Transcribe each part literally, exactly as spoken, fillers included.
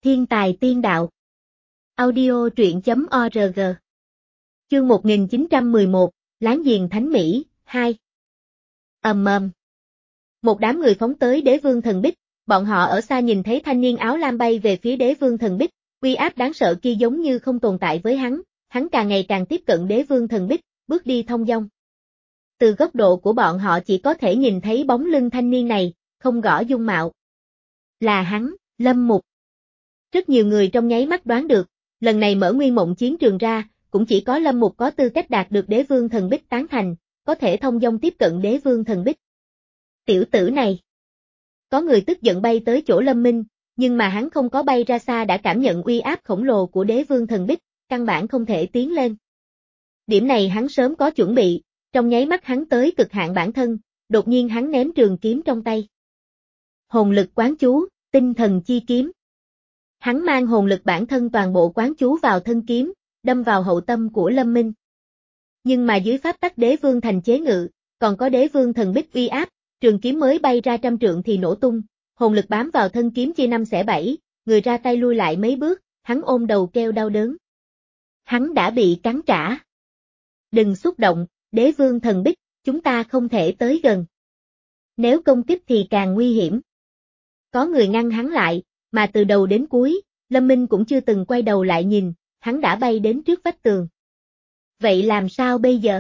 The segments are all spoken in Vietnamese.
Thiên tài tiên đạo. Audio truyện chấm org. Chương một nghìn chín trăm mười một, Láng giềng Thánh Mỹ, hai. Ầm ầm. Một đám người phóng tới Đế Vương Thần Bích, bọn họ ở xa nhìn thấy thanh niên áo lam bay về phía Đế Vương Thần Bích, uy áp đáng sợ kia giống như không tồn tại với hắn, hắn càng ngày càng tiếp cận Đế Vương Thần Bích, bước đi thong dong. Từ góc độ của bọn họ chỉ có thể nhìn thấy bóng lưng thanh niên này, không rõ dung mạo. Là hắn, Lâm Mục. Rất nhiều người trong nháy mắt đoán được, lần này mở Nguyên Mộng chiến trường ra, cũng chỉ có Lâm Mục có tư cách đạt được Đế Vương Thần Bích tán thành, có thể thông dong tiếp cận Đế Vương Thần Bích. Tiểu tử này. Có người tức giận bay tới chỗ Lâm Minh, nhưng mà hắn không có bay ra xa đã cảm nhận uy áp khổng lồ của Đế Vương Thần Bích, căn bản không thể tiến lên. Điểm này hắn sớm có chuẩn bị, trong nháy mắt hắn tới cực hạn bản thân, đột nhiên hắn ném trường kiếm trong tay. Hồn lực quán chú, tinh thần chi kiếm. Hắn mang hồn lực bản thân toàn bộ quán chú vào thân kiếm, đâm vào hậu tâm của Lâm Minh. Nhưng mà dưới pháp tắc Đế Vương thành chế ngự, còn có Đế Vương Thần Bích uy áp, trường kiếm mới bay ra trăm trượng thì nổ tung, hồn lực bám vào thân kiếm chia năm xẻ bảy, người ra tay lui lại mấy bước, hắn ôm đầu kêu đau đớn. Hắn đã bị cắn trả. Đừng xúc động, Đế Vương Thần Bích, chúng ta không thể tới gần. Nếu công kích thì càng nguy hiểm. Có người ngăn hắn lại, mà từ đầu đến cuối, Lâm Minh cũng chưa từng quay đầu lại nhìn, hắn đã bay đến trước vách tường. Vậy làm sao bây giờ?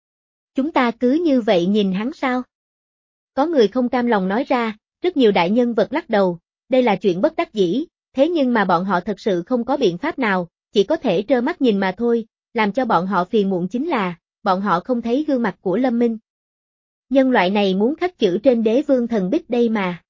Chúng ta cứ như vậy nhìn hắn sao? Có người không cam lòng nói ra, rất nhiều đại nhân vật lắc đầu, đây là chuyện bất đắc dĩ, thế nhưng mà bọn họ thật sự không có biện pháp nào, chỉ có thể trơ mắt nhìn mà thôi, làm cho bọn họ phiền muộn chính là, bọn họ không thấy gương mặt của Lâm Minh. Nhân loại này muốn khắc chữ trên Đế Vương Thần Bích đây mà.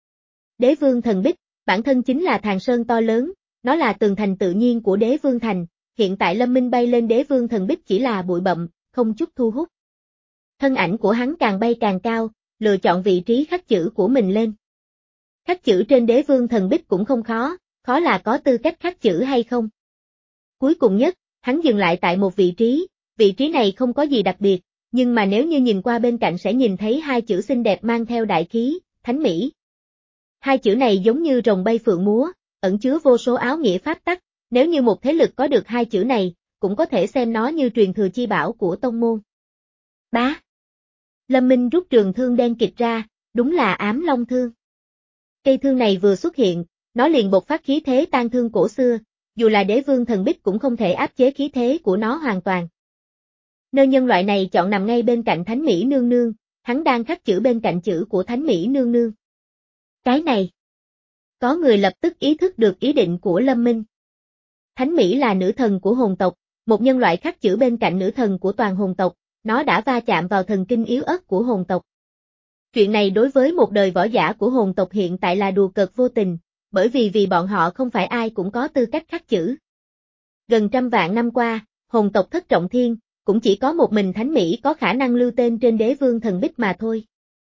Đế Vương Thần Bích, bản thân chính là thàn sơn to lớn, nó là tường thành tự nhiên của Đế Vương Thành, hiện tại Lâm Minh bay lên Đế Vương Thần Bích chỉ là bụi bặm, không chút thu hút. Thân ảnh của hắn càng bay càng cao, lựa chọn vị trí khắc chữ của mình lên. Khắc chữ trên Đế Vương Thần Bích cũng không khó, khó là có tư cách khắc chữ hay không. Cuối cùng nhất, hắn dừng lại tại một vị trí, vị trí này không có gì đặc biệt, nhưng mà nếu như nhìn qua bên cạnh sẽ nhìn thấy hai chữ xinh đẹp mang theo đại khí, Thánh Mỹ. Hai chữ này giống như rồng bay phượng múa, ẩn chứa vô số áo nghĩa pháp tắc, nếu như một thế lực có được hai chữ này, cũng có thể xem nó như truyền thừa chi bảo của tông môn. Bá. Lâm Minh rút trường thương đen kịt ra, đúng là ám long thương. Cây thương này vừa xuất hiện, nó liền bộc phát khí thế tan thương cổ xưa, dù là Đế Vương Thần Bích cũng không thể áp chế khí thế của nó hoàn toàn. Nơi nhân loại này chọn nằm ngay bên cạnh Thánh Mỹ nương nương, hắn đang khắc chữ bên cạnh chữ của Thánh Mỹ nương nương. Cái này. Có người lập tức ý thức được ý định của Lâm Minh. Thánh Mỹ là nữ thần của hồn tộc, một nhân loại khắc chữ bên cạnh nữ thần của toàn hồn tộc, nó đã va chạm vào thần kinh yếu ớt của hồn tộc. Chuyện này đối với một đời võ giả của hồn tộc hiện tại là đùa cợt vô tình, bởi vì vì bọn họ không phải ai cũng có tư cách khắc chữ. Gần trăm vạn năm qua, hồn tộc thất trọng thiên, cũng chỉ có một mình Thánh Mỹ có khả năng lưu tên trên Đế Vương Thần Bích mà thôi.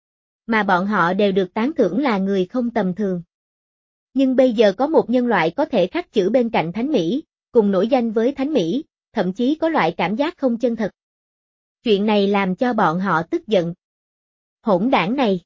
Mà bọn họ đều được tán thưởng là người không tầm thường. Nhưng bây giờ có một nhân loại có thể khắc chữ bên cạnh Thánh Mỹ, cùng nổi danh với Thánh Mỹ, thậm chí có loại cảm giác không chân thật. Chuyện này làm cho bọn họ tức giận. Hỗn đảng này.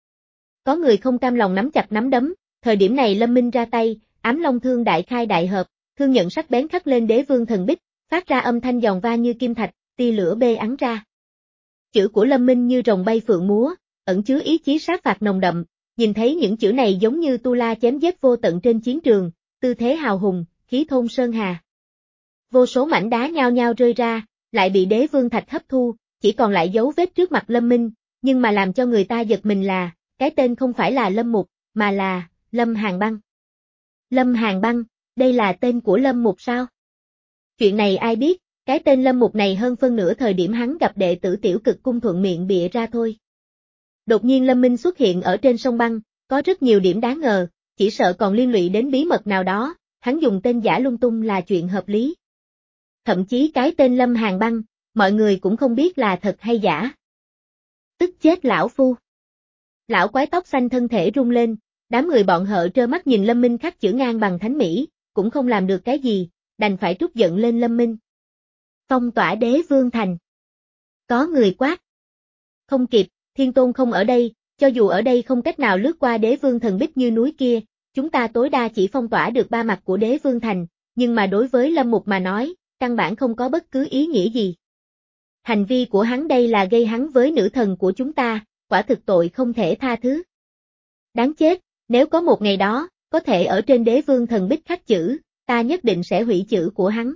Có người không cam lòng nắm chặt nắm đấm, thời điểm này Lâm Minh ra tay, ám long thương đại khai đại hợp, thương nhận sắc bén khắc lên Đế Vương Thần Bích, phát ra âm thanh giòn va như kim thạch, tia lửa bê ắn ra. Chữ của Lâm Minh như rồng bay phượng múa, ẩn chứa ý chí sát phạt nồng đậm, nhìn thấy những chữ này giống như tu la chém giết vô tận trên chiến trường, tư thế hào hùng, khí thôn sơn hà. Vô số mảnh đá nhao nhao rơi ra, lại bị Đế Vương Thạch hấp thu, chỉ còn lại dấu vết trước mặt Lâm Minh, nhưng mà làm cho người ta giật mình là, cái tên không phải là Lâm Mục, mà là Lâm Hàn Băng. Lâm Hàn Băng, đây là tên của Lâm Mục sao? Chuyện này ai biết, cái tên Lâm Mục này hơn phân nửa thời điểm hắn gặp đệ tử Tiểu Cực Cung thuận miệng bịa ra thôi. Đột nhiên Lâm Minh xuất hiện ở trên sông băng, có rất nhiều điểm đáng ngờ, chỉ sợ còn liên lụy đến bí mật nào đó, hắn dùng tên giả lung tung là chuyện hợp lý. Thậm chí cái tên Lâm Hàn Băng, mọi người cũng không biết là thật hay giả. Tức chết lão phu. Lão quái tóc xanh thân thể rung lên, đám người bọn họ trơ mắt nhìn Lâm Minh khắc chữ ngang bằng Thánh Mỹ, cũng không làm được cái gì, đành phải trút giận lên Lâm Minh. Phong tỏa Đế Vương Thành. Có người quát. Không kịp, Thiên Tôn không ở đây, cho dù ở đây không cách nào lướt qua Đế Vương Thần Bích như núi kia, chúng ta tối đa chỉ phong tỏa được ba mặt của Đế Vương Thành, nhưng mà đối với Lâm Mục mà nói, căn bản không có bất cứ ý nghĩa gì. Hành vi của hắn đây là gây hắn với nữ thần của chúng ta, quả thực tội không thể tha thứ. Đáng chết, nếu có một ngày đó, có thể ở trên Đế Vương Thần Bích khắc chữ, ta nhất định sẽ hủy chữ của hắn.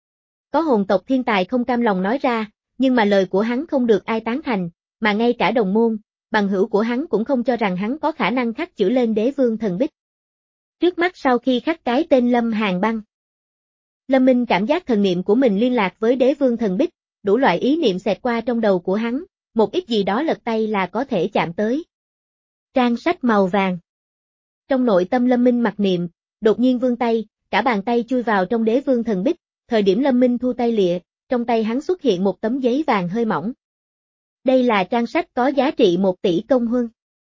Có hồn tộc thiên tài không cam lòng nói ra, nhưng mà lời của hắn không được ai tán thành, mà ngay cả đồng môn, bằng hữu của hắn cũng không cho rằng hắn có khả năng khắc chữ lên Đế Vương Thần Bích. Trước mắt sau khi khắc cái tên Lâm Hàn Băng, Lâm Minh cảm giác thần niệm của mình liên lạc với Đế Vương Thần Bích, đủ loại ý niệm xẹt qua trong đầu của hắn, một ít gì đó lật tay là có thể chạm tới. Trang sách màu vàng. Trong nội tâm Lâm Minh mặc niệm, đột nhiên vươn tay, cả bàn tay chui vào trong Đế Vương Thần Bích, thời điểm Lâm Minh thu tay lịa, trong tay hắn xuất hiện một tấm giấy vàng hơi mỏng. Đây là trang sách có giá trị một tỷ công huân.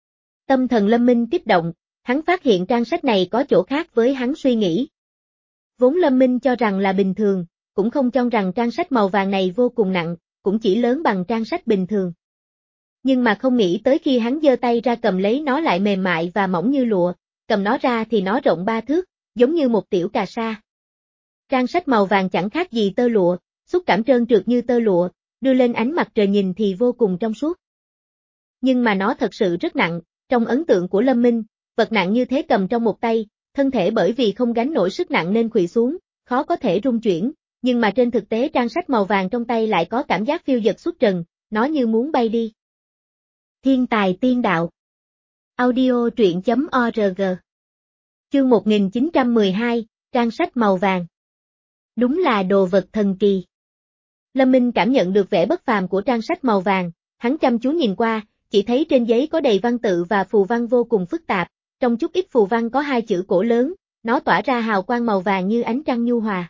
Tâm thần Lâm Minh kích động, hắn phát hiện trang sách này có chỗ khác với hắn suy nghĩ. Vốn Lâm Minh cho rằng là bình thường, cũng không cho rằng trang sách màu vàng này vô cùng nặng, cũng chỉ lớn bằng trang sách bình thường. Nhưng mà không nghĩ tới khi hắn giơ tay ra cầm lấy nó lại mềm mại và mỏng như lụa, cầm nó ra thì nó rộng ba thước, giống như một tiểu cà sa. Trang sách màu vàng chẳng khác gì tơ lụa, xúc cảm trơn trượt như tơ lụa, đưa lên ánh mặt trời nhìn thì vô cùng trong suốt. Nhưng mà nó thật sự rất nặng, trong ấn tượng của Lâm Minh, vật nặng như thế cầm trong một tay, thân thể bởi vì không gánh nổi sức nặng nên khuỵu xuống, khó có thể rung chuyển, nhưng mà trên thực tế trang sách màu vàng trong tay lại có cảm giác phiêu dật xuất trần, nó như muốn bay đi. Thiên tài tiên đạo. Audio truyện chấm org. Chương một nghìn chín trăm mười hai, trang sách màu vàng. Đúng là đồ vật thần kỳ. Lâm Minh cảm nhận được vẻ bất phàm của trang sách màu vàng, hắn chăm chú nhìn qua, chỉ thấy trên giấy có đầy văn tự và phù văn vô cùng phức tạp, trong chút ít phù văn có hai chữ cổ lớn, nó tỏa ra hào quang màu vàng như ánh trăng nhu hòa.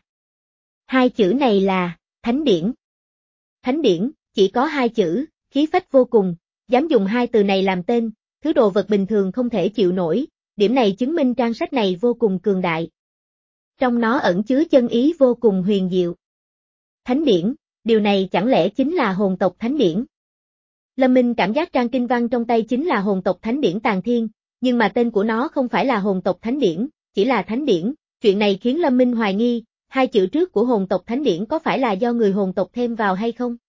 Hai chữ này là Thánh Điển. Thánh Điển, chỉ có hai chữ, khí phách vô cùng, dám dùng hai từ này làm tên, thứ đồ vật bình thường không thể chịu nổi, điểm này chứng minh trang sách này vô cùng cường đại. Trong nó ẩn chứa chân ý vô cùng huyền diệu. Thánh Điển, điều này chẳng lẽ chính là hồn tộc Thánh Điển? Lâm Minh cảm giác trang kinh văn trong tay chính là hồn tộc Thánh Điển Tàn Thiên, nhưng mà tên của nó không phải là hồn tộc Thánh Điển, chỉ là Thánh Điển, chuyện này khiến Lâm Minh hoài nghi, hai chữ trước của hồn tộc Thánh Điển có phải là do người hồn tộc thêm vào hay không?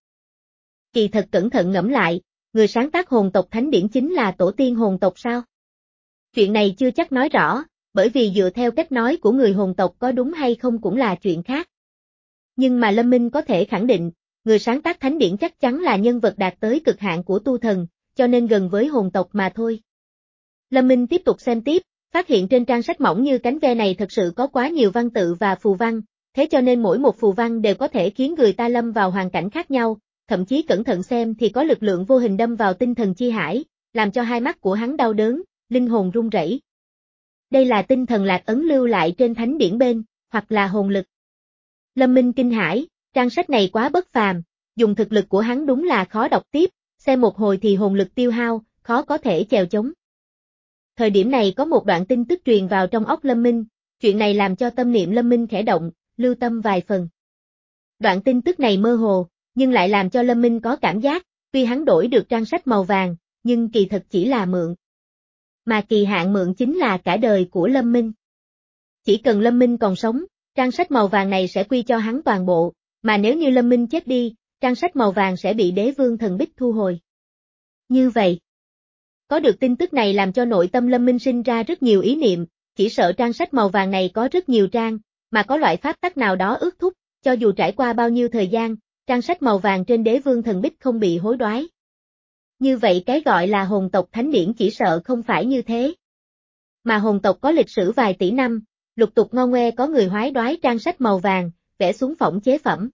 Kỳ thật cẩn thận ngẫm lại, người sáng tác hồn tộc Thánh Điển chính là tổ tiên hồn tộc sao? Chuyện này chưa chắc nói rõ, bởi vì dựa theo cách nói của người hồn tộc có đúng hay không cũng là chuyện khác. Nhưng mà Lâm Minh có thể khẳng định, người sáng tác Thánh Điển chắc chắn là nhân vật đạt tới cực hạn của tu thần, cho nên gần với hồn tộc mà thôi. Lâm Minh tiếp tục xem tiếp, phát hiện trên trang sách mỏng như cánh ve này thật sự có quá nhiều văn tự và phù văn, thế cho nên mỗi một phù văn đều có thể khiến người ta lâm vào hoàn cảnh khác nhau, thậm chí cẩn thận xem thì có lực lượng vô hình đâm vào tinh thần chi hải, làm cho hai mắt của hắn đau đớn, linh hồn run rẩy. Đây là tinh thần lạc ấn lưu lại trên Thánh Điển bên, hoặc là hồn lực. Lâm Minh kinh hãi, trang sách này quá bất phàm, dùng thực lực của hắn đúng là khó đọc tiếp, xem một hồi thì hồn lực tiêu hao, khó có thể chèo chống. Thời điểm này có một đoạn tin tức truyền vào trong óc Lâm Minh, chuyện này làm cho tâm niệm Lâm Minh khẽ động, lưu tâm vài phần. Đoạn tin tức này mơ hồ, nhưng lại làm cho Lâm Minh có cảm giác, tuy hắn đổi được trang sách màu vàng, nhưng kỳ thật chỉ là mượn. Mà kỳ hạn mượn chính là cả đời của Lâm Minh. Chỉ cần Lâm Minh còn sống, trang sách màu vàng này sẽ quy cho hắn toàn bộ, mà nếu như Lâm Minh chết đi, trang sách màu vàng sẽ bị Đế Vương Thần Bích thu hồi. Như vậy, có được tin tức này làm cho nội tâm Lâm Minh sinh ra rất nhiều ý niệm, chỉ sợ trang sách màu vàng này có rất nhiều trang, mà có loại pháp tắc nào đó ước thúc, cho dù trải qua bao nhiêu thời gian, trang sách màu vàng trên Đế Vương Thần Bích không bị hối đoái. Như vậy cái gọi là hồn tộc Thánh Điển chỉ sợ không phải như thế. Mà hồn tộc có lịch sử vài tỷ năm, lục tục ngo ngoe có người hối đoái trang sách màu vàng, vẽ xuống phỏng chế phẩm.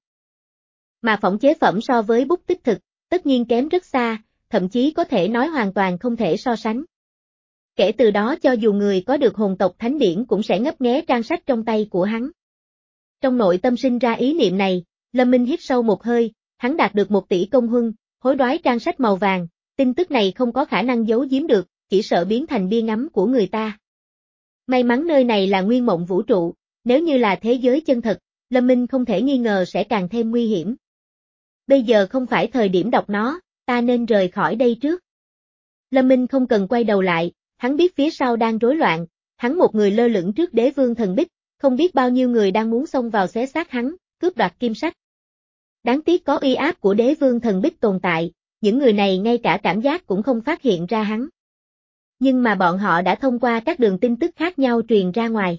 Mà phỏng chế phẩm so với bút tích thực, tất nhiên kém rất xa, thậm chí có thể nói hoàn toàn không thể so sánh. Kể từ đó cho dù người có được hồn tộc Thánh Điển cũng sẽ ngấp nghé trang sách trong tay của hắn. Trong nội tâm sinh ra ý niệm này, Lâm Minh hít sâu một hơi, hắn đạt được một tỷ công huân, hối đoái trang sách màu vàng, tin tức này không có khả năng giấu giếm được, chỉ sợ biến thành bia ngắm của người ta. May mắn nơi này là nguyên mộng vũ trụ, nếu như là thế giới chân thật, Lâm Minh không thể nghi ngờ sẽ càng thêm nguy hiểm. Bây giờ không phải thời điểm đọc nó, ta nên rời khỏi đây trước. Lâm Minh không cần quay đầu lại, hắn biết phía sau đang rối loạn, hắn một người lơ lửng trước đế vương thần bích, không biết bao nhiêu người đang muốn xông vào xé xác hắn, cướp đoạt kim sách. Đáng tiếc có uy áp của đế vương thần bích tồn tại, những người này ngay cả cảm giác cũng không phát hiện ra hắn. Nhưng mà bọn họ đã thông qua các đường tin tức khác nhau truyền ra ngoài.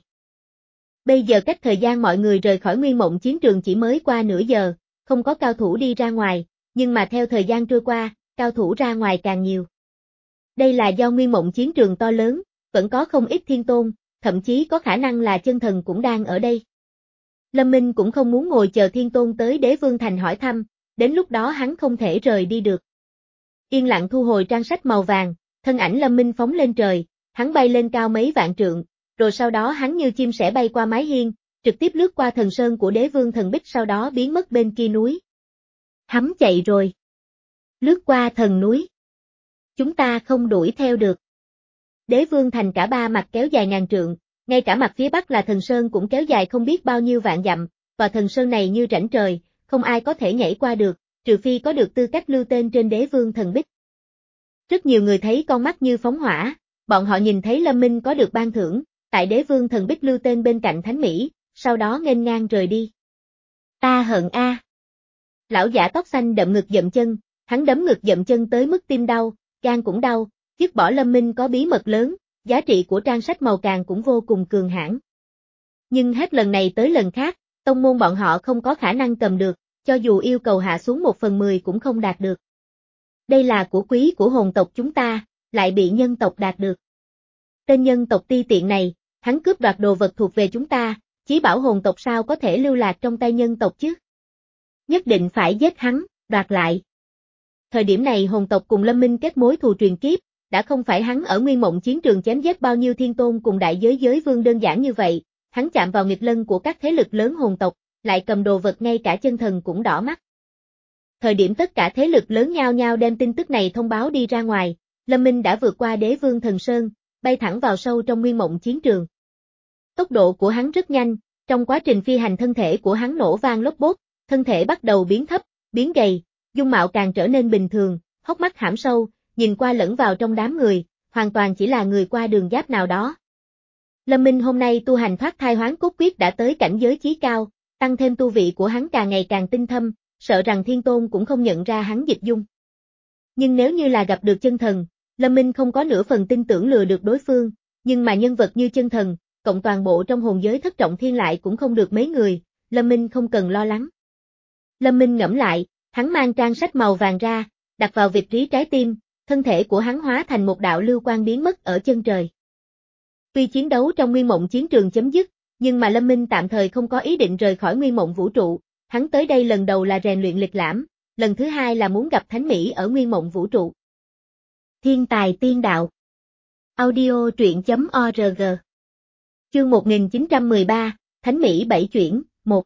Bây giờ cách thời gian mọi người rời khỏi Nguyên Mộng chiến trường chỉ mới qua nửa giờ, không có cao thủ đi ra ngoài, nhưng mà theo thời gian trôi qua, cao thủ ra ngoài càng nhiều. Đây là do Nguyên Mộng chiến trường to lớn, vẫn có không ít thiên tôn, thậm chí có khả năng là chân thần cũng đang ở đây. Lâm Minh cũng không muốn ngồi chờ thiên tôn tới Đế Vương Thành hỏi thăm, đến lúc đó hắn không thể rời đi được. Yên lặng thu hồi trang sách màu vàng, thân ảnh Lâm Minh phóng lên trời, hắn bay lên cao mấy vạn trượng, rồi sau đó hắn như chim sẻ bay qua mái hiên, trực tiếp lướt qua thần sơn của Đế Vương Thần Bích sau đó biến mất bên kia núi. Hắn chạy rồi. Lướt qua thần núi. Chúng ta không đuổi theo được. Đế Vương Thành cả ba mặt kéo dài ngàn trượng, ngay cả mặt phía bắc là thần sơn cũng kéo dài không biết bao nhiêu vạn dặm, và thần sơn này như rãnh trời, không ai có thể nhảy qua được, trừ phi có được tư cách lưu tên trên Đế Vương Thần Bích. Rất nhiều người thấy con mắt như phóng hỏa, bọn họ nhìn thấy Lâm Minh có được ban thưởng, tại Đế Vương Thần Bích lưu tên bên cạnh Thánh Mỹ, sau đó nghênh ngang rời đi. Ta hận a. Lão giả tóc xanh đậm ngực dậm chân, hắn đấm ngực dậm chân tới mức tim đau, gan cũng đau, dứt bỏ Lâm Minh có bí mật lớn, giá trị của trang sách màu càng cũng vô cùng cường hãn. Nhưng hết lần này tới lần khác, tông môn bọn họ không có khả năng cầm được, cho dù yêu cầu hạ xuống một phần mười cũng không đạt được. Đây là của quý của hồn tộc chúng ta, lại bị nhân tộc đạt được. Tên nhân tộc ti tiện này, hắn cướp đoạt đồ vật thuộc về chúng ta, chí bảo hồn tộc sao có thể lưu lạc trong tay nhân tộc chứ? Nhất định phải giết hắn, đoạt lại. Thời điểm này hồn tộc cùng Lâm Minh kết mối thù truyền kiếp, đã không phải hắn ở Nguyên Mộng chiến trường chém giết bao nhiêu thiên tôn cùng đại giới giới vương đơn giản như vậy, hắn chạm vào nghịch lân của các thế lực lớn hồn tộc, lại cầm đồ vật ngay cả chân thần cũng đỏ mắt. Thời điểm tất cả thế lực lớn nhao nhao đem tin tức này thông báo đi ra ngoài, Lâm Minh đã vượt qua Đế Vương Thần Sơn, bay thẳng vào sâu trong Nguyên Mộng chiến trường. Tốc độ của hắn rất nhanh, trong quá trình phi hành thân thể của hắn nổ vang lốp bốp, thân thể bắt đầu biến thấp, biến gầy, dung mạo càng trở nên bình thường, hốc mắt hãm sâu, nhìn qua lẫn vào trong đám người, hoàn toàn chỉ là người qua đường giáp nào đó. Lâm Minh hôm nay tu hành thoát thai hoán cốt quyết đã tới cảnh giới chí cao, tăng thêm tu vị của hắn càng ngày càng tinh thâm, sợ rằng thiên tôn cũng không nhận ra hắn dịch dung. Nhưng nếu như là gặp được chân thần, Lâm Minh không có nửa phần tin tưởng lừa được đối phương, nhưng mà nhân vật như chân thần, cộng toàn bộ trong hồn giới thất trọng thiên lại cũng không được mấy người, Lâm Minh không cần lo lắng. Lâm Minh ngẫm lại, hắn mang trang sách màu vàng ra, đặt vào vị trí trái tim, thân thể của hắn hóa thành một đạo lưu quang biến mất ở chân trời. Tuy chiến đấu trong Nguyên Mộng chiến trường chấm dứt, nhưng mà Lâm Minh tạm thời không có ý định rời khỏi Nguyên Mộng vũ trụ, hắn tới đây lần đầu là rèn luyện lịch lãm, lần thứ hai là muốn gặp Thánh Mỹ ở Nguyên Mộng vũ trụ. Thiên tài tiên đạo. Audio truyện chấm org. Chương một nghìn chín trăm mười ba, Thánh Mỹ bảy chuyển, một.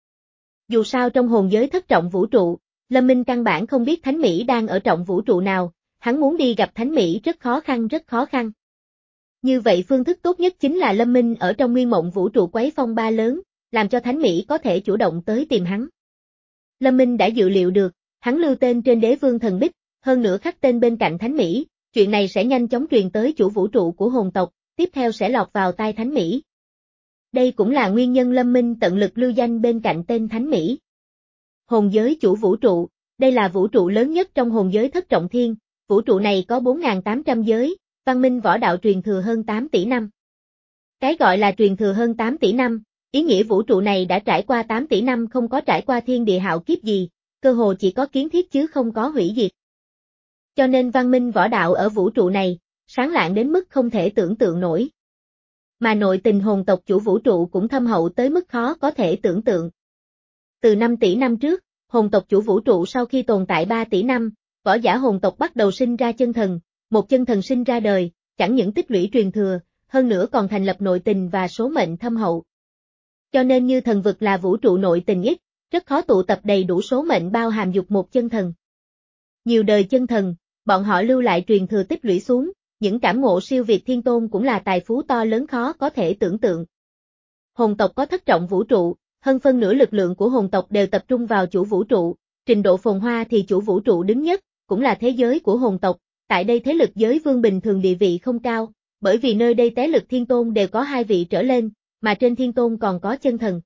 Dù sao trong hồn giới thất trọng vũ trụ, Lâm Minh căn bản không biết Thánh Mỹ đang ở trọng vũ trụ nào, hắn muốn đi gặp Thánh Mỹ rất khó khăn rất khó khăn. Như vậy phương thức tốt nhất chính là Lâm Minh ở trong Nguyên Mộng vũ trụ quấy phong ba lớn, làm cho Thánh Mỹ có thể chủ động tới tìm hắn. Lâm Minh đã dự liệu được, hắn lưu tên trên Đế Vương Thần Bích, hơn nữa khắc tên bên cạnh Thánh Mỹ, chuyện này sẽ nhanh chóng truyền tới chủ vũ trụ của hồn tộc, tiếp theo sẽ lọt vào tai Thánh Mỹ. Đây cũng là nguyên nhân Lâm Minh tận lực lưu danh bên cạnh tên Thánh Mỹ. Hồn giới chủ vũ trụ, đây là vũ trụ lớn nhất trong hồn giới thất trọng thiên, vũ trụ này có bốn nghìn tám trăm giới, văn minh võ đạo truyền thừa hơn tám tỷ năm. Cái gọi là truyền thừa hơn tám tỷ năm, ý nghĩa vũ trụ này đã trải qua tám tỷ năm không có trải qua thiên địa hạo kiếp gì, cơ hồ chỉ có kiến thiết chứ không có hủy diệt. Cho nên văn minh võ đạo ở vũ trụ này, sáng lạng đến mức không thể tưởng tượng nổi. Mà nội tình hồn tộc chủ vũ trụ cũng thâm hậu tới mức khó có thể tưởng tượng. Từ năm tỷ năm trước, hồn tộc chủ vũ trụ sau khi tồn tại ba tỷ năm, võ giả hồn tộc bắt đầu sinh ra chân thần, một chân thần sinh ra đời, chẳng những tích lũy truyền thừa, hơn nữa còn thành lập nội tình và số mệnh thâm hậu. Cho nên như thần vực là vũ trụ nội tình ít, rất khó tụ tập đầy đủ số mệnh bao hàm dục một chân thần. Nhiều đời chân thần, bọn họ lưu lại truyền thừa tích lũy xuống, những cảm ngộ siêu việt thiên tôn cũng là tài phú to lớn khó có thể tưởng tượng. Hồn tộc có thất trọng vũ trụ, hơn phân nửa lực lượng của hồn tộc đều tập trung vào chủ vũ trụ, trình độ phồn hoa thì chủ vũ trụ đứng nhất, cũng là thế giới của hồn tộc, tại đây thế lực giới vương bình thường địa vị không cao, bởi vì nơi đây tế lực thiên tôn đều có hai vị trở lên, mà trên thiên tôn còn có chân thần.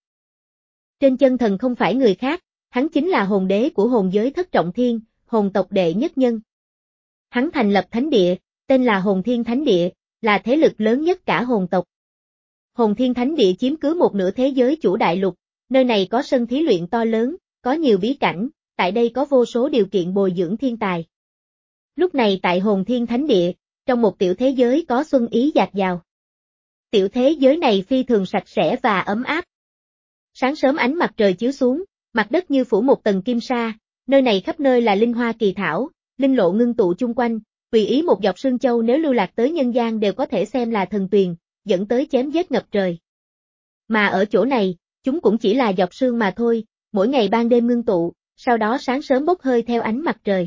Trên chân thần không phải người khác, hắn chính là hồn đế của hồn giới thất trọng thiên, hồn tộc đệ nhất nhân. Hắn thành lập thánh địa, tên là Hồn Thiên Thánh Địa, là thế lực lớn nhất cả hồn tộc. Hồn Thiên Thánh Địa chiếm cứ một nửa thế giới chủ đại lục, nơi này có sân thí luyện to lớn, có nhiều bí cảnh, tại đây có vô số điều kiện bồi dưỡng thiên tài. Lúc này tại Hồn Thiên Thánh Địa, trong một tiểu thế giới có xuân ý dạt dào. Tiểu thế giới này phi thường sạch sẽ và ấm áp. Sáng sớm ánh mặt trời chiếu xuống, mặt đất như phủ một tầng kim sa, nơi này khắp nơi là linh hoa kỳ thảo, linh lộ ngưng tụ chung quanh, tùy ý một giọt sương châu nếu lưu lạc tới nhân gian đều có thể xem là thần tuyền, dẫn tới chém giết ngập trời. Mà ở chỗ này, chúng cũng chỉ là giọt sương mà thôi, mỗi ngày ban đêm ngưng tụ, sau đó sáng sớm bốc hơi theo ánh mặt trời.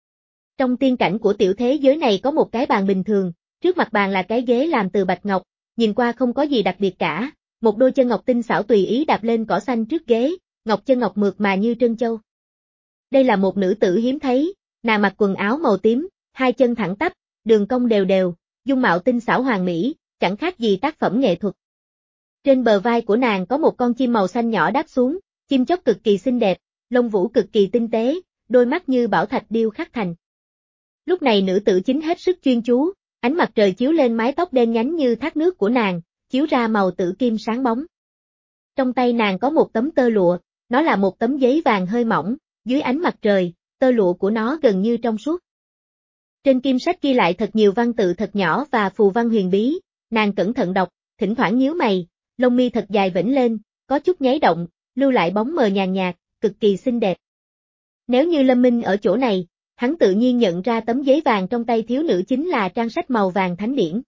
Trong tiên cảnh của tiểu thế giới này có một cái bàn bình thường, trước mặt bàn là cái ghế làm từ bạch ngọc, nhìn qua không có gì đặc biệt cả, một đôi chân ngọc tinh xảo tùy ý đạp lên cỏ xanh trước ghế, ngọc chân ngọc mượt mà như trân châu. Đây là một nữ tử hiếm thấy, nàng mặc quần áo màu tím, hai chân thẳng tắp, đường cong đều đều, dung mạo tinh xảo hoàn mỹ, chẳng khác gì tác phẩm nghệ thuật. Trên bờ vai của nàng có một con chim màu xanh nhỏ đáp xuống, chim chóc cực kỳ xinh đẹp, lông vũ cực kỳ tinh tế, đôi mắt như bảo thạch điêu khắc thành. Lúc này nữ tử chính hết sức chuyên chú, ánh mặt trời chiếu lên mái tóc đen nhánh như thác nước của nàng, chiếu ra màu tử kim sáng bóng. Trong tay nàng có một tấm tơ lụa, nó là một tấm giấy vàng hơi mỏng, dưới ánh mặt trời, tơ lụa của nó gần như trong suốt. Trên kim sách ghi lại thật nhiều văn tự thật nhỏ và phù văn huyền bí, nàng cẩn thận đọc, thỉnh thoảng nhíu mày, lông mi thật dài vểnh lên, có chút nháy động, lưu lại bóng mờ nhàn nhạt, cực kỳ xinh đẹp. Nếu như Lâm Minh ở chỗ này, hắn tự nhiên nhận ra tấm giấy vàng trong tay thiếu nữ chính là trang sách màu vàng thánh điển.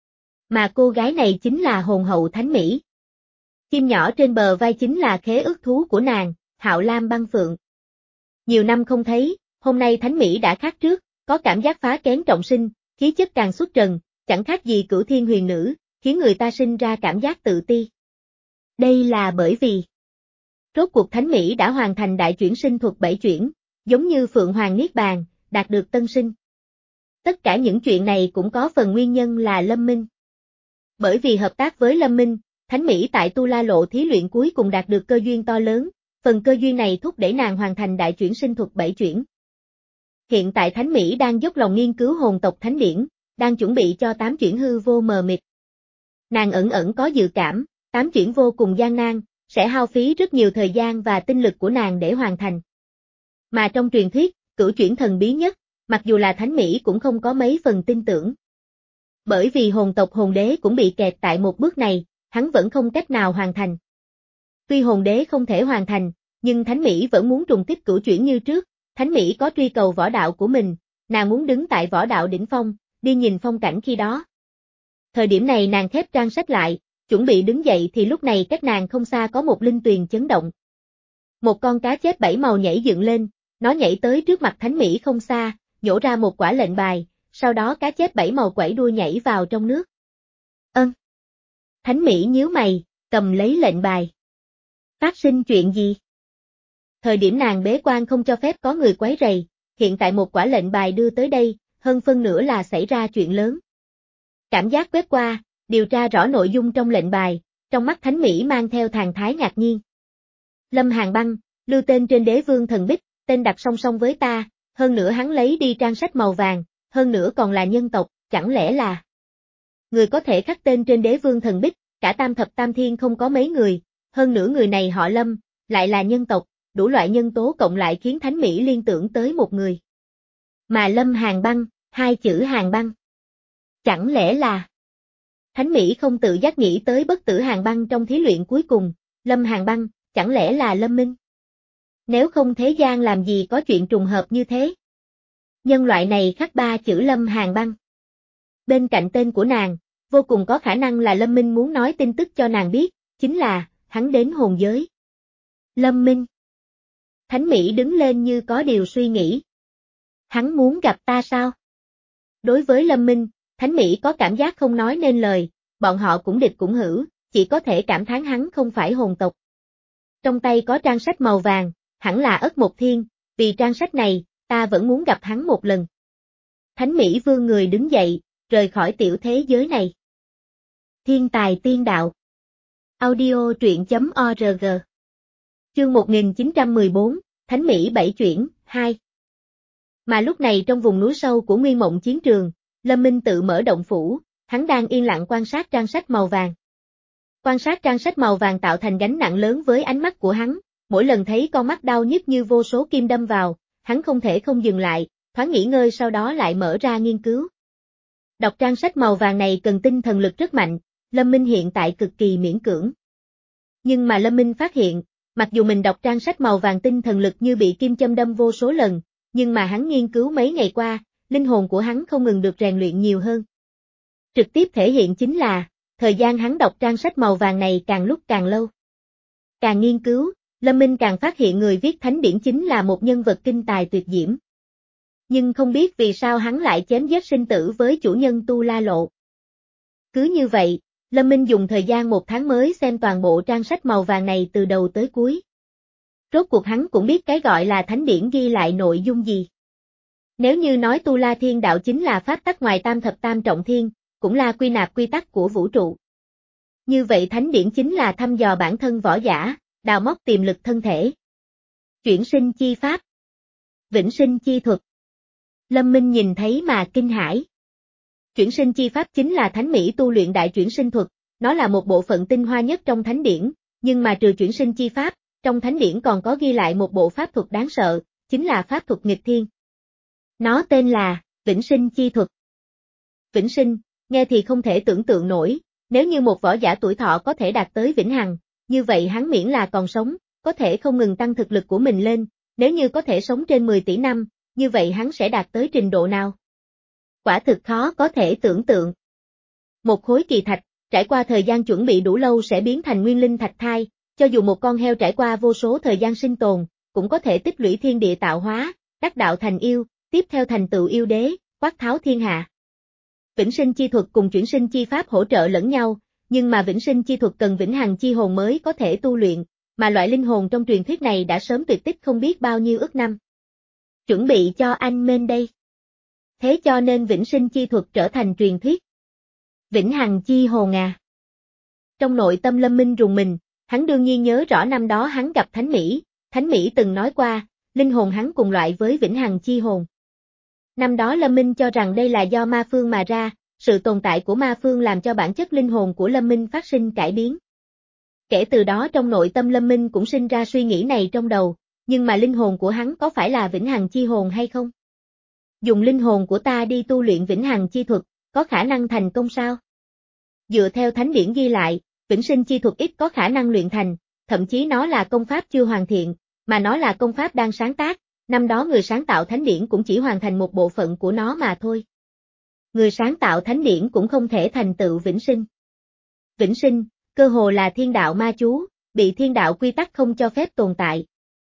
Mà cô gái này chính là hồn hậu thánh mỹ. Chim nhỏ trên bờ vai chính là khế ước thú của nàng, Hạo Lam Băng Phượng. Nhiều năm không thấy, hôm nay thánh mỹ đã khác trước, có cảm giác phá kén trọng sinh, khí chất càng xuất trần, chẳng khác gì Cửu Thiên Huyền Nữ, khiến người ta sinh ra cảm giác tự ti. Đây là bởi vì rốt cuộc thánh mỹ đã hoàn thành đại chuyển sinh thuật bảy chuyển, giống như Phượng Hoàng Niết Bàn, đạt được tân sinh. Tất cả những chuyện này cũng có phần nguyên nhân là Lâm Minh. Bởi vì hợp tác với Lâm Minh, thánh mỹ tại Tu La Lộ thí luyện cuối cùng đạt được cơ duyên to lớn, phần cơ duyên này thúc đẩy nàng hoàn thành đại chuyển sinh thuật bảy chuyển. Hiện tại thánh mỹ đang dốc lòng nghiên cứu hồn tộc thánh điển, đang chuẩn bị cho tám chuyển hư vô mờ mịt. Nàng ẩn ẩn có dự cảm, tám chuyển vô cùng gian nan, sẽ hao phí rất nhiều thời gian và tinh lực của nàng để hoàn thành. Mà trong truyền thuyết, cửu chuyển thần bí nhất, mặc dù là thánh mỹ cũng không có mấy phần tin tưởng. Bởi vì hồn tộc hồn đế cũng bị kẹt tại một bước này, hắn vẫn không cách nào hoàn thành. Tuy hồn đế không thể hoàn thành, nhưng thánh mỹ vẫn muốn trùng kích cửu chuyển như trước, thánh mỹ có truy cầu võ đạo của mình, nàng muốn đứng tại võ đạo đỉnh phong, đi nhìn phong cảnh khi đó. Thời điểm này nàng khép trang sách lại, chuẩn bị đứng dậy thì lúc này cách nàng không xa có một linh tuyền chấn động. Một con cá chép bảy màu nhảy dựng lên, nó nhảy tới trước mặt thánh mỹ không xa, nhổ ra một quả lệnh bài, sau đó cá chép bảy màu quẩy đuôi nhảy vào trong nước. Ân. Thánh mỹ nhíu mày, cầm lấy lệnh bài. Phát sinh chuyện gì? Thời điểm nàng bế quan không cho phép có người quấy rầy, hiện tại một quả lệnh bài đưa tới đây, hơn phân nửa là xảy ra chuyện lớn. Cảm giác quét qua, điều tra rõ nội dung trong lệnh bài, trong mắt thánh mỹ mang theo thàn thái ngạc nhiên. Lâm Hàn Băng, lưu tên trên đế vương thần bích, tên đặt song song với ta, hơn nữa hắn lấy đi trang sách màu vàng, hơn nữa còn là nhân tộc, chẳng lẽ là người có thể khắc tên trên đế vương thần bích, cả tam thập tam thiên không có mấy người, hơn nữa người này họ Lâm, lại là nhân tộc, đủ loại nhân tố cộng lại khiến thánh mỹ liên tưởng tới một người. Mà Lâm Hàn Băng, hai chữ Hàn Băng. Chẳng lẽ là thánh mỹ không tự giác nghĩ tới bất tử Hàn Băng trong thí luyện cuối cùng, Lâm Hàn Băng, chẳng lẽ là Lâm Minh? Nếu không thế gian làm gì có chuyện trùng hợp như thế? Nhân loại này khắc ba chữ Lâm Hàn Băng. Bên cạnh tên của nàng, vô cùng có khả năng là Lâm Minh muốn nói tin tức cho nàng biết, chính là, hắn đến hồn giới. Lâm Minh. Thánh mỹ đứng lên như có điều suy nghĩ. Hắn muốn gặp ta sao? Đối với Lâm Minh, thánh mỹ có cảm giác không nói nên lời, bọn họ cũng địch cũng hữu, chỉ có thể cảm thán hắn không phải hồn tộc. Trong tay có trang sách màu vàng, hẳn là Ất Một Thiên, vì trang sách này, ta vẫn muốn gặp hắn một lần. Thánh mỹ vươn người đứng dậy, rời khỏi tiểu thế giới này. Thiên tài tiên đạo. Audio truyện chấm org. Chương một nghìn chín trăm mười bốn, Thánh Mỹ bảy chuyển, hai. Mà lúc này trong vùng núi sâu của Nguyên Mộng chiến trường, Lâm Minh tự mở động phủ, hắn đang yên lặng quan sát trang sách màu vàng. Quan sát trang sách màu vàng tạo thành gánh nặng lớn với ánh mắt của hắn, mỗi lần thấy con mắt đau nhức như vô số kim đâm vào, hắn không thể không dừng lại, thoáng nghỉ ngơi sau đó lại mở ra nghiên cứu. Đọc trang sách màu vàng này cần tinh thần lực rất mạnh, Lâm Minh hiện tại cực kỳ miễn cưỡng. Nhưng mà Lâm Minh phát hiện, mặc dù mình đọc trang sách màu vàng tinh thần lực như bị kim châm đâm vô số lần, nhưng mà hắn nghiên cứu mấy ngày qua, linh hồn của hắn không ngừng được rèn luyện nhiều hơn. Trực tiếp thể hiện chính là, thời gian hắn đọc trang sách màu vàng này càng lúc càng lâu. Càng nghiên cứu, Lâm Minh càng phát hiện người viết thánh điển chính là một nhân vật kinh tài tuyệt diễm. Nhưng không biết vì sao hắn lại chém giết sinh tử với chủ nhân Tu La Lộ. Cứ như vậy, Lâm Minh dùng thời gian một tháng mới xem toàn bộ trang sách màu vàng này từ đầu tới cuối. Rốt cuộc hắn cũng biết cái gọi là thánh điển ghi lại nội dung gì. Nếu như nói Tu La Thiên Đạo chính là pháp tắc ngoài tam thập tam trọng thiên, cũng là quy nạp quy tắc của vũ trụ. Như vậy thánh điển chính là thăm dò bản thân võ giả, đào móc tiềm lực thân thể. Chuyển sinh chi pháp. Vĩnh sinh chi thuật. Lâm Minh nhìn thấy mà kinh hãi. Chuyển sinh chi pháp chính là thánh mỹ tu luyện đại chuyển sinh thuật, nó là một bộ phận tinh hoa nhất trong thánh điển, nhưng mà trừ chuyển sinh chi pháp, trong thánh điển còn có ghi lại một bộ pháp thuật đáng sợ, chính là pháp thuật nghịch thiên. Nó tên là Vĩnh sinh chi thuật. Vĩnh sinh, nghe thì không thể tưởng tượng nổi, nếu như một võ giả tuổi thọ có thể đạt tới vĩnh hằng, như vậy hắn miễn là còn sống, có thể không ngừng tăng thực lực của mình lên, nếu như có thể sống trên mười tỷ năm, như vậy hắn sẽ đạt tới trình độ nào? Quả thực khó có thể tưởng tượng. Một khối kỳ thạch, trải qua thời gian chuẩn bị đủ lâu sẽ biến thành nguyên linh thạch thai, cho dù một con heo trải qua vô số thời gian sinh tồn, cũng có thể tích lũy thiên địa tạo hóa, đắc đạo thành yêu, tiếp theo thành tựu yêu đế, quát tháo thiên hạ. Vĩnh sinh chi thuật cùng chuyển sinh chi pháp hỗ trợ lẫn nhau, nhưng mà vĩnh sinh chi thuật cần vĩnh hằng chi hồn mới có thể tu luyện, mà loại linh hồn trong truyền thuyết này đã sớm tuyệt tích không biết bao nhiêu ức năm. Chuẩn bị cho anh men đây. Thế cho nên vĩnh sinh chi thuật trở thành truyền thuyết. Vĩnh hằng chi hồn à. Trong nội tâm Lâm Minh rùng mình, hắn đương nhiên nhớ rõ năm đó hắn gặp Thánh Mỹ, Thánh Mỹ từng nói qua, linh hồn hắn cùng loại với vĩnh hằng chi hồn. Năm đó Lâm Minh cho rằng đây là do ma phương mà ra, sự tồn tại của ma phương làm cho bản chất linh hồn của Lâm Minh phát sinh cải biến. Kể từ đó trong nội tâm Lâm Minh cũng sinh ra suy nghĩ này trong đầu, nhưng mà linh hồn của hắn có phải là vĩnh hằng chi hồn hay không? Dùng linh hồn của ta đi tu luyện vĩnh hằng chi thuật, có khả năng thành công sao? Dựa theo thánh điển ghi lại, vĩnh sinh chi thuật ít có khả năng luyện thành, thậm chí nó là công pháp chưa hoàn thiện, mà nó là công pháp đang sáng tác, năm đó người sáng tạo thánh điển cũng chỉ hoàn thành một bộ phận của nó mà thôi. Người sáng tạo thánh điển cũng không thể thành tựu vĩnh sinh. Vĩnh sinh, cơ hồ là thiên đạo ma chú, bị thiên đạo quy tắc không cho phép tồn tại.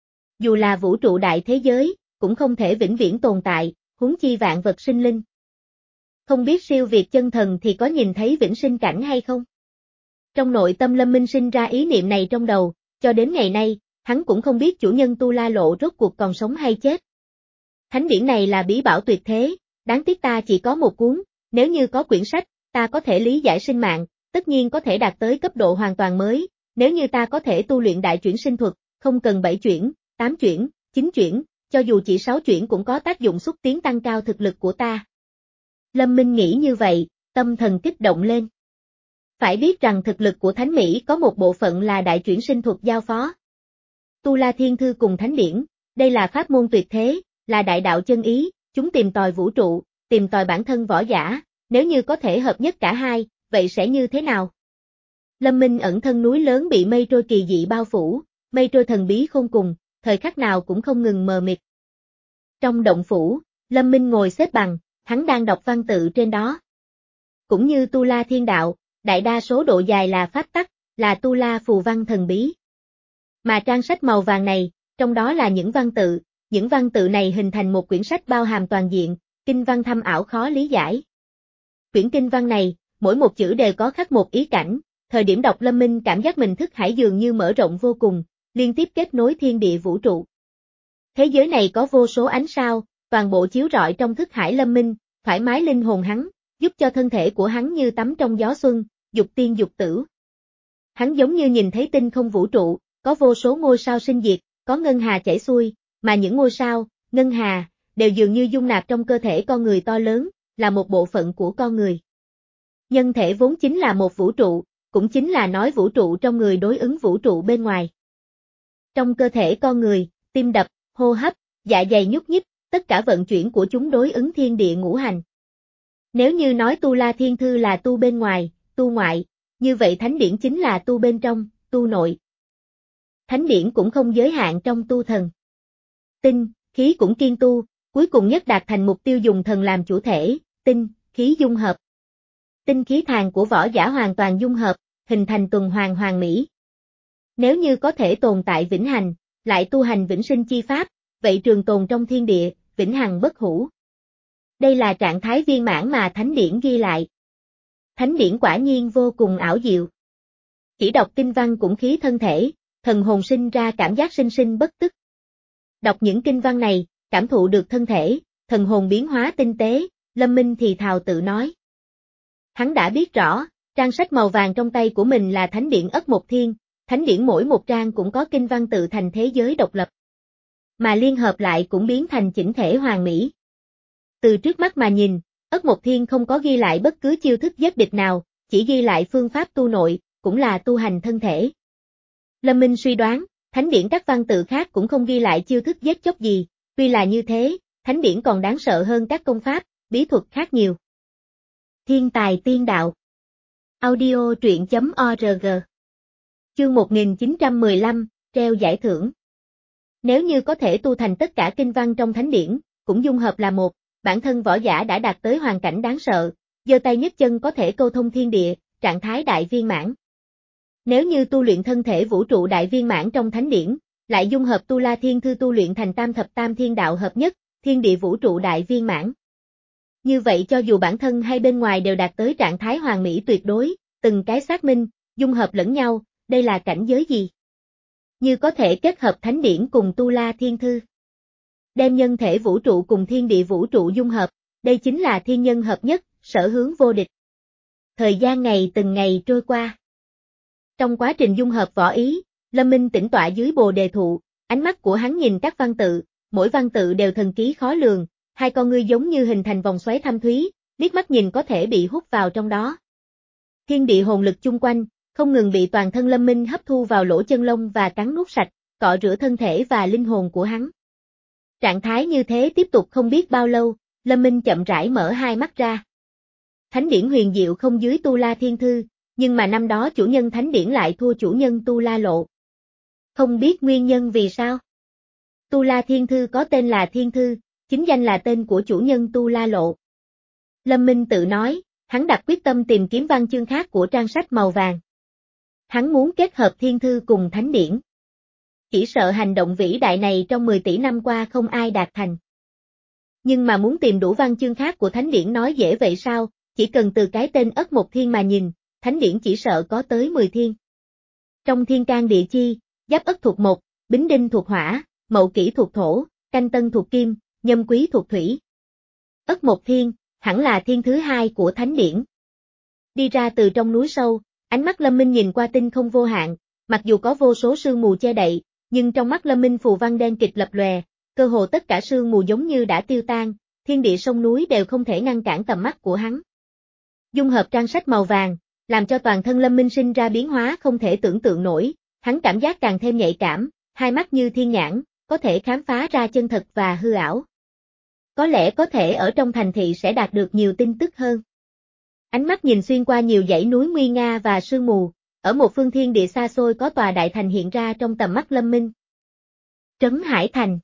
Dù là vũ trụ đại thế giới, cũng không thể vĩnh viễn tồn tại, huống chi vạn vật sinh linh. Không biết siêu việt chân thần thì có nhìn thấy vĩnh sinh cảnh hay không? Trong nội tâm Lâm Minh sinh ra ý niệm này trong đầu, cho đến ngày nay, hắn cũng không biết chủ nhân Tu La Lộ rốt cuộc còn sống hay chết. Thánh điển này là bí bảo tuyệt thế, đáng tiếc ta chỉ có một cuốn, nếu như có quyển sách, ta có thể lý giải sinh mạng, tất nhiên có thể đạt tới cấp độ hoàn toàn mới, nếu như ta có thể tu luyện đại chuyển sinh thuật, không cần bảy chuyển, tám chuyển, chín chuyển, cho dù chỉ sáu chuyển cũng có tác dụng xúc tiến tăng cao thực lực của ta. Lâm Minh nghĩ như vậy, tâm thần kích động lên. Phải biết rằng thực lực của Thánh Mỹ có một bộ phận là đại chuyển sinh thuật giao phó. Tu La Thiên Thư cùng Thánh Điển, đây là pháp môn tuyệt thế, là đại đạo chân ý, chúng tìm tòi vũ trụ, tìm tòi bản thân võ giả, nếu như có thể hợp nhất cả hai, vậy sẽ như thế nào? Lâm Minh ẩn thân núi lớn bị mây trôi kỳ dị bao phủ, mây trôi thần bí khôn cùng, thời khắc nào cũng không ngừng mờ mịt. Trong động phủ, Lâm Minh ngồi xếp bằng, hắn đang đọc văn tự trên đó. Cũng như Tu La Thiên Đạo, đại đa số độ dài là pháp tắc, là Tu La phù văn thần bí. Mà trang sách màu vàng này, trong đó là những văn tự, những văn tự này hình thành một quyển sách bao hàm toàn diện, kinh văn thâm ảo khó lý giải. Quyển kinh văn này, mỗi một chữ đều có khắc một ý cảnh, thời điểm đọc Lâm Minh cảm giác mình thức hải dường như mở rộng vô cùng, liên tiếp kết nối thiên địa vũ trụ. Thế giới này có vô số ánh sao, toàn bộ chiếu rọi trong thức hải Lâm Minh, thoải mái linh hồn hắn, giúp cho thân thể của hắn như tắm trong gió xuân, dục tiên dục tử. Hắn giống như nhìn thấy tinh không vũ trụ, có vô số ngôi sao sinh diệt, có ngân hà chảy xuôi, mà những ngôi sao, ngân hà, đều dường như dung nạp trong cơ thể con người to lớn, là một bộ phận của con người. Nhân thể vốn chính là một vũ trụ, cũng chính là nói vũ trụ trong người đối ứng vũ trụ bên ngoài. Trong cơ thể con người, tim đập, hô hấp, dạ dày nhúc nhích, tất cả vận chuyển của chúng đối ứng thiên địa ngũ hành. Nếu như nói Tu La Thiên Thư là tu bên ngoài, tu ngoại, như vậy thánh điển chính là tu bên trong, tu nội. Thánh điển cũng không giới hạn trong tu thần. Tinh, khí cũng kiên tu, cuối cùng nhất đạt thành mục tiêu dùng thần làm chủ thể, tinh, khí dung hợp. Tinh khí thàn của võ giả hoàn toàn dung hợp, hình thành tuần hoàn hoàn mỹ. Nếu như có thể tồn tại vĩnh hằng, lại tu hành vĩnh sinh chi pháp, vậy trường tồn trong thiên địa, vĩnh hằng bất hủ. Đây là trạng thái viên mãn mà thánh điển ghi lại. Thánh điển quả nhiên vô cùng ảo diệu. Chỉ đọc kinh văn cũng khí thân thể, thần hồn sinh ra cảm giác sinh sinh bất tức. Đọc những kinh văn này, cảm thụ được thân thể, thần hồn biến hóa tinh tế, Lâm Minh thì thào tự nói. Hắn đã biết rõ, trang sách màu vàng trong tay của mình là thánh điển Ất Mộc Thiên, thánh điển mỗi một trang cũng có kinh văn tự thành thế giới độc lập. Mà liên hợp lại cũng biến thành chỉnh thể hoàn mỹ. Từ trước mắt mà nhìn, Ất Mộc Thiên không có ghi lại bất cứ chiêu thức giết địch nào, chỉ ghi lại phương pháp tu nội, cũng là tu hành thân thể. Lâm Minh suy đoán, thánh điển các văn tự khác cũng không ghi lại chiêu thức giết chóc gì, tuy là như thế, thánh điển còn đáng sợ hơn các công pháp, bí thuật khác nhiều. Thiên tài tiên đạo. Audio truyện chấm org. Chương một nghìn chín trăm mười lăm, treo giải thưởng. Nếu như có thể tu thành tất cả kinh văn trong thánh điển, cũng dung hợp là một, bản thân võ giả đã đạt tới hoàn cảnh đáng sợ, giơ tay nhấc chân có thể câu thông thiên địa, trạng thái đại viên mãn. Nếu như tu luyện thân thể vũ trụ đại viên mãn trong thánh điển, lại dung hợp Tu La Thiên Thư tu luyện thành tam thập tam thiên đạo hợp nhất, thiên địa vũ trụ đại viên mãn. Như vậy cho dù bản thân hay bên ngoài đều đạt tới trạng thái hoàn mỹ tuyệt đối, từng cái xác minh, dung hợp lẫn nhau, đây là cảnh giới gì? Như có thể kết hợp thánh điển cùng Tu La Thiên Thư. Đem nhân thể vũ trụ cùng thiên địa vũ trụ dung hợp, đây chính là thiên nhân hợp nhất, sở hướng vô địch. Thời gian ngày từng ngày trôi qua. Trong quá trình dung hợp võ ý, Lâm Minh tĩnh tọa dưới bồ đề thụ, ánh mắt của hắn nhìn các văn tự, mỗi văn tự đều thần ký khó lường, hai con ngươi giống như hình thành vòng xoáy thâm thúy, liếc mắt nhìn có thể bị hút vào trong đó. Thiên địa hồn lực chung quanh, không ngừng bị toàn thân Lâm Minh hấp thu vào lỗ chân lông và cắn nuốt sạch, cọ rửa thân thể và linh hồn của hắn. Trạng thái như thế tiếp tục không biết bao lâu, Lâm Minh chậm rãi mở hai mắt ra. Thánh điển huyền diệu không dưới Tu La Thiên Thư, nhưng mà năm đó chủ nhân thánh điển lại thua chủ nhân Tu La Lộ. Không biết nguyên nhân vì sao? Tu La Thiên Thư có tên là Thiên Thư, chính danh là tên của chủ nhân Tu La Lộ. Lâm Minh tự nói, hắn đặt quyết tâm tìm kiếm văn chương khác của trang sách màu vàng. Hắn muốn kết hợp Thiên Thư cùng thánh điển. Chỉ sợ hành động vĩ đại này trong mười tỷ năm qua không ai đạt thành. Nhưng mà muốn tìm đủ văn chương khác của thánh điển nói dễ vậy sao, chỉ cần từ cái tên Ất Mộc Thiên mà nhìn, thánh điển chỉ sợ có tới mười thiên. Trong thiên can địa chi, Giáp Ất thuộc mộc, Bính Đinh thuộc hỏa, Mậu Kỷ thuộc thổ, Canh Tân thuộc kim, Nhâm Quý thuộc thủy. Ất Mộc Thiên, hẳn là thiên thứ hai của thánh điển. Đi ra từ trong núi sâu, ánh mắt Lâm Minh nhìn qua tinh không vô hạn, mặc dù có vô số sương mù che đậy, nhưng trong mắt Lâm Minh phù văn đen kịt lập lòe, cơ hồ tất cả sương mù giống như đã tiêu tan, thiên địa sông núi đều không thể ngăn cản tầm mắt của hắn. Dung hợp trang sách màu vàng, làm cho toàn thân Lâm Minh sinh ra biến hóa không thể tưởng tượng nổi, hắn cảm giác càng thêm nhạy cảm, hai mắt như thiên nhãn, có thể khám phá ra chân thật và hư ảo. Có lẽ có thể ở trong thành thị sẽ đạt được nhiều tin tức hơn. Ánh mắt nhìn xuyên qua nhiều dãy núi nguy nga và sương mù, ở một phương thiên địa xa xôi có tòa đại thành hiện ra trong tầm mắt Lâm Minh. Trấn Hải Thành.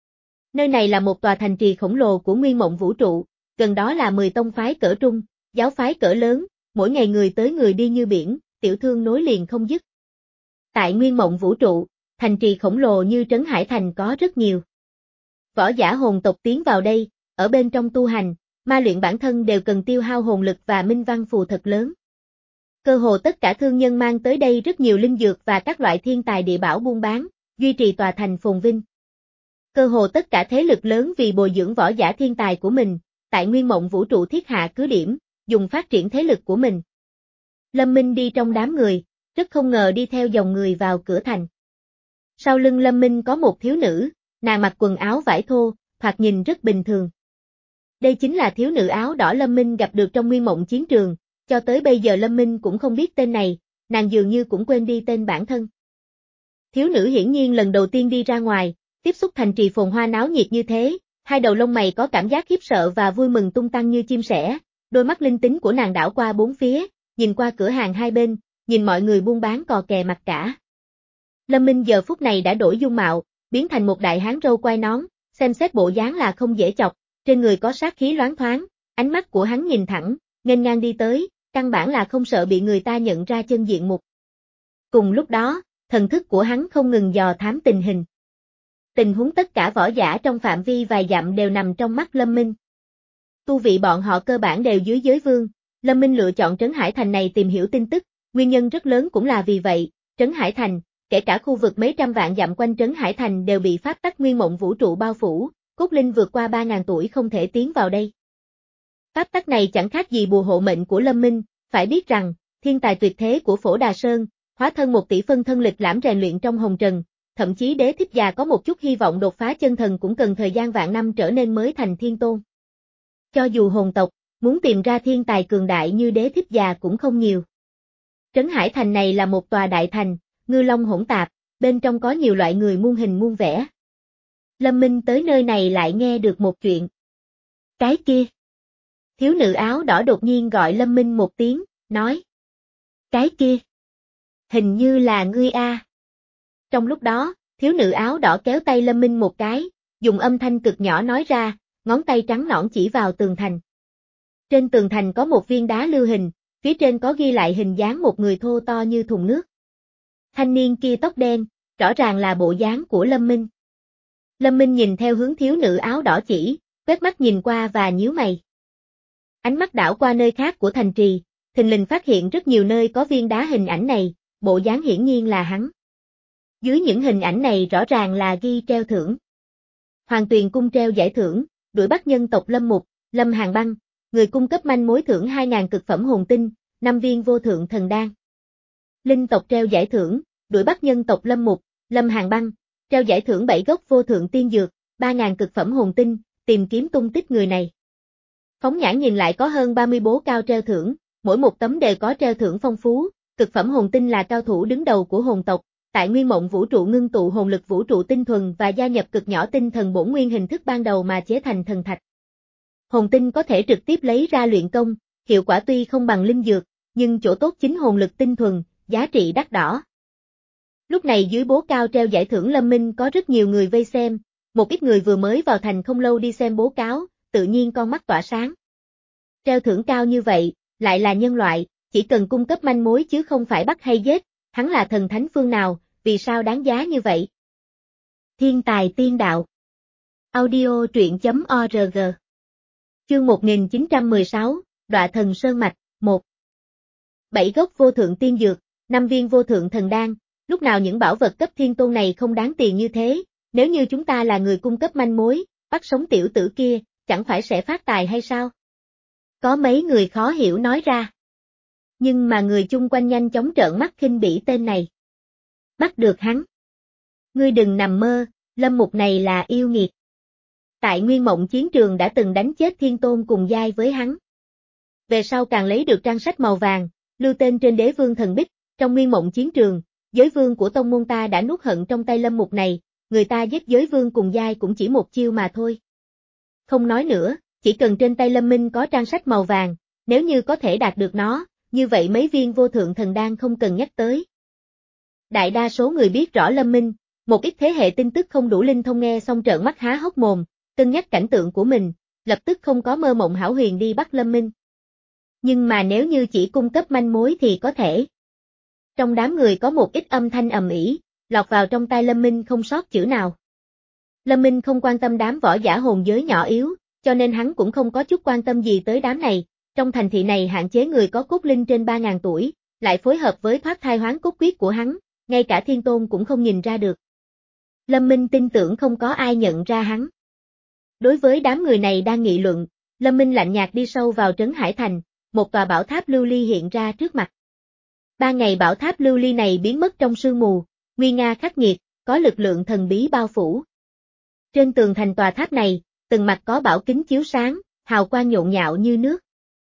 Nơi này là một tòa thành trì khổng lồ của nguyên mộng vũ trụ, gần đó là mười tông phái cỡ trung, giáo phái cỡ lớn, mỗi ngày người tới người đi như biển, tiểu thương nối liền không dứt. Tại nguyên mộng vũ trụ, thành trì khổng lồ như Trấn Hải Thành có rất nhiều. Võ giả hồn tộc tiến vào đây, ở bên trong tu hành, ma luyện bản thân đều cần tiêu hao hồn lực và minh văn phù thật lớn. Cơ hồ tất cả thương nhân mang tới đây rất nhiều linh dược và các loại thiên tài địa bảo buôn bán, duy trì tòa thành phồn vinh. Cơ hồ tất cả thế lực lớn vì bồi dưỡng võ giả thiên tài của mình, tại nguyên mộng vũ trụ thiết hạ cứ điểm, dùng phát triển thế lực của mình. Lâm Minh đi trong đám người, rất không ngờ đi theo dòng người vào cửa thành. Sau lưng Lâm Minh có một thiếu nữ, nàng mặc quần áo vải thô, thoạt nhìn rất bình thường. Đây chính là thiếu nữ áo đỏ Lâm Minh gặp được trong Nguyên Mộng chiến trường, cho tới bây giờ Lâm Minh cũng không biết tên này, nàng dường như cũng quên đi tên bản thân. Thiếu nữ hiển nhiên lần đầu tiên đi ra ngoài, tiếp xúc thành trì phồn hoa náo nhiệt như thế, hai đầu lông mày có cảm giác khiếp sợ và vui mừng tung tăng như chim sẻ, đôi mắt linh tính của nàng đảo qua bốn phía, nhìn qua cửa hàng hai bên, nhìn mọi người buôn bán cò kè mặt cả. Lâm Minh giờ phút này đã đổi dung mạo, biến thành một đại hán râu quai nón, xem xét bộ dáng là không dễ chọc, trên người có sát khí loáng thoáng, ánh mắt của hắn nhìn thẳng, nghênh ngang đi tới, căn bản là không sợ bị người ta nhận ra chân diện mục. Cùng lúc đó, thần thức của hắn không ngừng dò thám tình hình. Tình huống tất cả võ giả trong phạm vi vài dặm đều nằm trong mắt Lâm Minh. Tu vị bọn họ cơ bản đều dưới giới vương, Lâm Minh lựa chọn Trấn Hải Thành này tìm hiểu tin tức, nguyên nhân rất lớn cũng là vì vậy, Trấn Hải Thành, kể cả khu vực mấy trăm vạn dặm quanh Trấn Hải Thành đều bị pháp tắc nguyên mộng vũ trụ bao phủ, cốt linh vượt qua ba ngàn tuổi không thể tiến vào đây. Pháp tắc này chẳng khác gì bùa hộ mệnh của Lâm Minh, phải biết rằng, thiên tài tuyệt thế của Phổ Đà Sơn, hóa thân một tỷ phân thân lịch lãm rèn luyện trong hồng trần, thậm chí đế thích già có một chút hy vọng đột phá chân thần cũng cần thời gian vạn năm trở nên mới thành thiên tôn. Cho dù hồn tộc, muốn tìm ra thiên tài cường đại như đế thích già cũng không nhiều. Trấn Hải Thành này là một tòa đại thành, ngư long hỗn tạp, bên trong có nhiều loại người muôn hình muôn vẻ. Lâm Minh tới nơi này lại nghe được một chuyện. Cái kia. Thiếu nữ áo đỏ đột nhiên gọi Lâm Minh một tiếng, nói. Cái kia. Hình như là ngươi a. Trong lúc đó, thiếu nữ áo đỏ kéo tay Lâm Minh một cái, dùng âm thanh cực nhỏ nói ra, ngón tay trắng nõn chỉ vào tường thành. Trên tường thành có một viên đá lưu hình, phía trên có ghi lại hình dáng một người thô to như thùng nước. Thanh niên kia tóc đen, rõ ràng là bộ dáng của Lâm Minh. Lâm Minh nhìn theo hướng thiếu nữ áo đỏ chỉ, quét mắt nhìn qua và nhíu mày. Ánh mắt đảo qua nơi khác của thành trì, thình lình phát hiện rất nhiều nơi có viên đá hình ảnh này, bộ dáng hiển nhiên là hắn. Dưới những hình ảnh này rõ ràng là ghi treo thưởng. Hoàng Tuyền cung treo giải thưởng, đuổi bắt nhân tộc Lâm Mục, Lâm Hàn Băng, người cung cấp manh mối thưởng hai nghìn cực phẩm hồn tinh, năm viên vô thượng thần đan. Linh tộc treo giải thưởng, đuổi bắt nhân tộc Lâm Mục, Lâm Hàn Băng, treo giải thưởng bảy gốc vô thượng tiên dược, ba nghìn cực phẩm hồn tinh, tìm kiếm tung tích người này. Phóng nhãn nhìn lại có hơn ba mươi bố cao treo thưởng, mỗi một tấm đều có treo thưởng phong phú, cực phẩm hồn tinh là cao thủ đứng đầu của hồn tộc, tại Nguyên Mộng vũ trụ ngưng tụ hồn lực vũ trụ tinh thuần và gia nhập cực nhỏ tinh thần bổn nguyên hình thức ban đầu mà chế thành thần thạch. Hồn tinh có thể trực tiếp lấy ra luyện công, hiệu quả tuy không bằng linh dược, nhưng chỗ tốt chính hồn lực tinh thuần, giá trị đắt đỏ. Lúc này dưới bố cao treo giải thưởng Lâm Minh có rất nhiều người vây xem, một ít người vừa mới vào thành không lâu đi xem bố cáo, tự nhiên con mắt tỏa sáng. Treo thưởng cao như vậy, lại là nhân loại, chỉ cần cung cấp manh mối chứ không phải bắt hay giết, hắn là thần thánh phương nào, vì sao đáng giá như vậy? Thiên tài tiên đạo. Audio truyện chấm org. Chương một nghìn chín trăm mười sáu, Đọa thần Sơn Mạch, một. Bảy gốc vô thượng tiên dược, năm viên vô thượng thần đan, lúc nào những bảo vật cấp thiên tôn này không đáng tiền như thế, nếu như chúng ta là người cung cấp manh mối, bắt sống tiểu tử kia, chẳng phải sẽ phát tài hay sao? Có mấy người khó hiểu nói ra. Nhưng mà người chung quanh nhanh chóng trợn mắt khinh bỉ tên này. Bắt được hắn. Ngươi đừng nằm mơ, Lâm Mục này là yêu nghiệt. Tại Nguyên Mộng chiến trường đã từng đánh chết thiên tôn cùng giai với hắn. Về sau càng lấy được trang sách màu vàng, lưu tên trên đế vương thần bích, trong Nguyên Mộng chiến trường, giới vương của tông môn ta đã nuốt hận trong tay Lâm Mục này, người ta giết giới vương cùng giai cũng chỉ một chiêu mà thôi. Không nói nữa, chỉ cần trên tay Lâm Minh có trang sách màu vàng, nếu như có thể đạt được nó, như vậy mấy viên vô thượng thần đan không cần nhắc tới. Đại đa số người biết rõ Lâm Minh, một ít thế hệ tin tức không đủ linh thông nghe xong trợn mắt há hốc mồm, cân nhắc cảnh tượng của mình, lập tức không có mơ mộng hão huyền đi bắt Lâm Minh. Nhưng mà nếu như chỉ cung cấp manh mối thì có thể. Trong đám người có một ít âm thanh ầm ĩ, lọt vào trong tai Lâm Minh không sót chữ nào. Lâm Minh không quan tâm đám võ giả hồn giới nhỏ yếu, cho nên hắn cũng không có chút quan tâm gì tới đám này, trong thành thị này hạn chế người có cốt linh trên ba nghìn tuổi, lại phối hợp với thoát thai hoán cốt quyết của hắn, ngay cả thiên tôn cũng không nhìn ra được. Lâm Minh tin tưởng không có ai nhận ra hắn. Đối với đám người này đang nghị luận, Lâm Minh lạnh nhạt đi sâu vào Trấn Hải Thành, một tòa bảo tháp lưu ly hiện ra trước mặt. Ba ngày bảo tháp lưu ly này biến mất trong sương mù, nguy nga khắc nghiệt, có lực lượng thần bí bao phủ. Trên tường thành tòa tháp này, từng mặt có bảo kính chiếu sáng, hào quang nhộn nhạo như nước.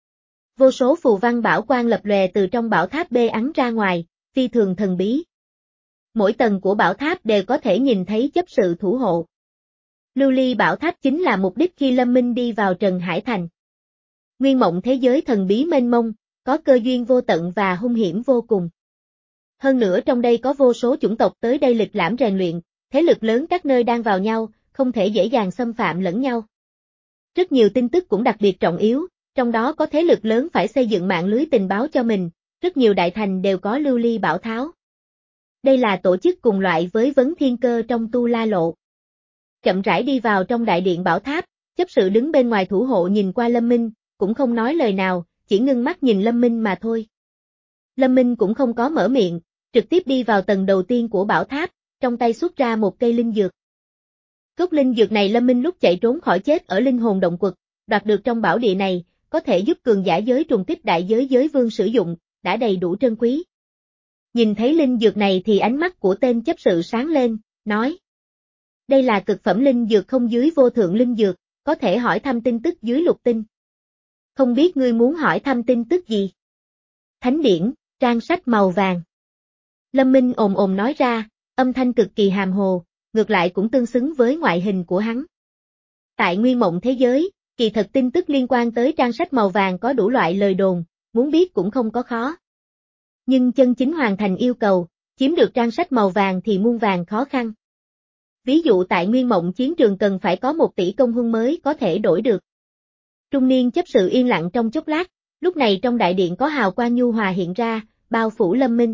Vô số phù văn bảo quang lập lòe từ trong bảo tháp bê ắn ra ngoài, phi thường thần bí. Mỗi tầng của bảo tháp đều có thể nhìn thấy chấp sự thủ hộ. Lưu ly bảo tháp chính là mục đích khi Lâm Minh đi vào Trần Hải Thành. Nguyên mộng thế giới thần bí mênh mông, có cơ duyên vô tận và hung hiểm vô cùng. Hơn nữa trong đây có vô số chủng tộc tới đây lịch lãm rèn luyện, thế lực lớn các nơi đang vào nhau, không thể dễ dàng xâm phạm lẫn nhau. Rất nhiều tin tức cũng đặc biệt trọng yếu, trong đó có thế lực lớn phải xây dựng mạng lưới tình báo cho mình, rất nhiều đại thành đều có lưu ly bảo tháo. Đây là tổ chức cùng loại với Vấn Thiên Cơ trong Tu La Lộ. Chậm rãi đi vào trong đại điện bảo tháp, chấp sự đứng bên ngoài thủ hộ nhìn qua Lâm Minh, cũng không nói lời nào, chỉ ngưng mắt nhìn Lâm Minh mà thôi. Lâm Minh cũng không có mở miệng, trực tiếp đi vào tầng đầu tiên của bảo tháp, trong tay xuất ra một cây linh dược. Gốc linh dược này Lâm Minh lúc chạy trốn khỏi chết ở linh hồn động quật, đoạt được trong bảo địa này, có thể giúp cường giả giới trùng kích đại giới giới vương sử dụng, đã đầy đủ trân quý. Nhìn thấy linh dược này thì ánh mắt của tên chấp sự sáng lên, nói. Đây là cực phẩm linh dược không dưới vô thượng linh dược, có thể hỏi thăm tin tức dưới lục tinh. Không biết ngươi muốn hỏi thăm tin tức gì? Thánh điển, trang sách màu vàng. Lâm Minh ồm ồm nói ra, âm thanh cực kỳ hàm hồ, ngược lại cũng tương xứng với ngoại hình của hắn. Tại nguyên mộng thế giới, kỳ thật tin tức liên quan tới trang sách màu vàng có đủ loại lời đồn, muốn biết cũng không có khó. Nhưng chân chính hoàn thành yêu cầu, chiếm được trang sách màu vàng thì muôn vàng khó khăn. Ví dụ tại nguyên mộng chiến trường cần phải có một tỷ công huân mới có thể đổi được. Trung niên chấp sự yên lặng trong chốc lát, lúc này trong đại điện có hào quang nhu hòa hiện ra, bao phủ Lâm Minh.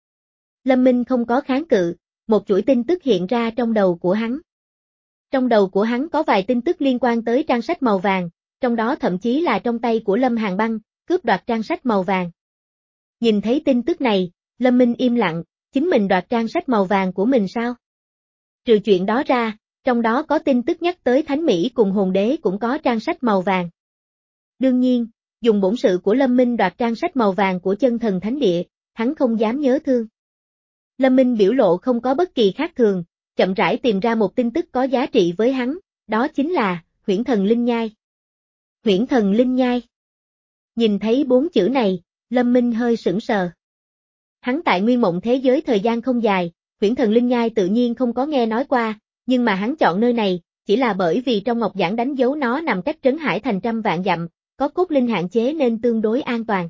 Lâm Minh không có kháng cự, một chuỗi tin tức hiện ra trong đầu của hắn. Trong đầu của hắn có vài tin tức liên quan tới trang sách màu vàng, trong đó thậm chí là trong tay của Lâm Hàn Băng, cướp đoạt trang sách màu vàng. Nhìn thấy tin tức này, Lâm Minh im lặng, chính mình đoạt trang sách màu vàng của mình sao? Trừ chuyện đó ra, trong đó có tin tức nhắc tới Thánh Mỹ cùng Hồn Đế cũng có trang sách màu vàng. Đương nhiên, dùng bổn sự của Lâm Minh đoạt trang sách màu vàng của chân thần thánh địa, hắn không dám nhớ thương. Lâm Minh biểu lộ không có bất kỳ khác thường, chậm rãi tìm ra một tin tức có giá trị với hắn, đó chính là, Huyễn Thần Linh Nhai. Huyễn Thần Linh Nhai. Nhìn thấy bốn chữ này, Lâm Minh hơi sững sờ. Hắn tại nguyên mộng thế giới thời gian không dài, Huyễn Thần Linh Nhai tự nhiên không có nghe nói qua, nhưng mà hắn chọn nơi này, chỉ là bởi vì trong ngọc giản đánh dấu nó nằm cách Trấn Hải Thành trăm vạn dặm, có cốt linh hạn chế nên tương đối an toàn.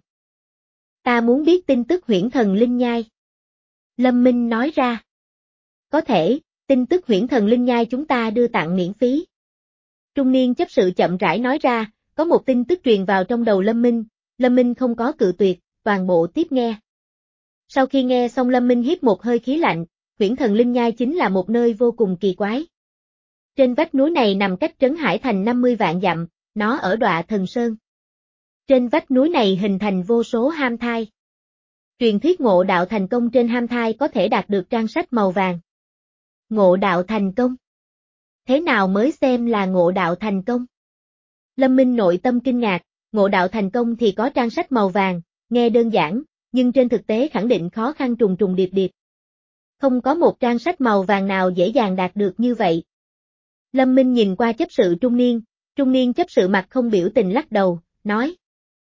Ta muốn biết tin tức Huyễn Thần Linh Nhai. Lâm Minh nói ra. Có thể, tin tức Huyễn Thần Linh Nhai chúng ta đưa tặng miễn phí. Trung niên chấp sự chậm rãi nói ra, có một tin tức truyền vào trong đầu Lâm Minh, Lâm Minh không có cự tuyệt, toàn bộ tiếp nghe. Sau khi nghe xong Lâm Minh hít một hơi khí lạnh, Huyễn Thần Linh Nhai chính là một nơi vô cùng kỳ quái. Trên vách núi này nằm cách Trấn Hải Thành năm mươi vạn dặm, nó ở Đọa Thần Sơn. Trên vách núi này hình thành vô số ham thai. Truyền thuyết ngộ đạo thành công trên ham thai có thể đạt được trang sách màu vàng. Ngộ đạo thành công. Thế nào mới xem là ngộ đạo thành công? Lâm Minh nội tâm kinh ngạc, ngộ đạo thành công thì có trang sách màu vàng, nghe đơn giản, nhưng trên thực tế khẳng định khó khăn trùng trùng điệp điệp. Không có một trang sách màu vàng nào dễ dàng đạt được như vậy. Lâm Minh nhìn qua chấp sự trung niên, trung niên chấp sự mặt không biểu tình lắc đầu, nói.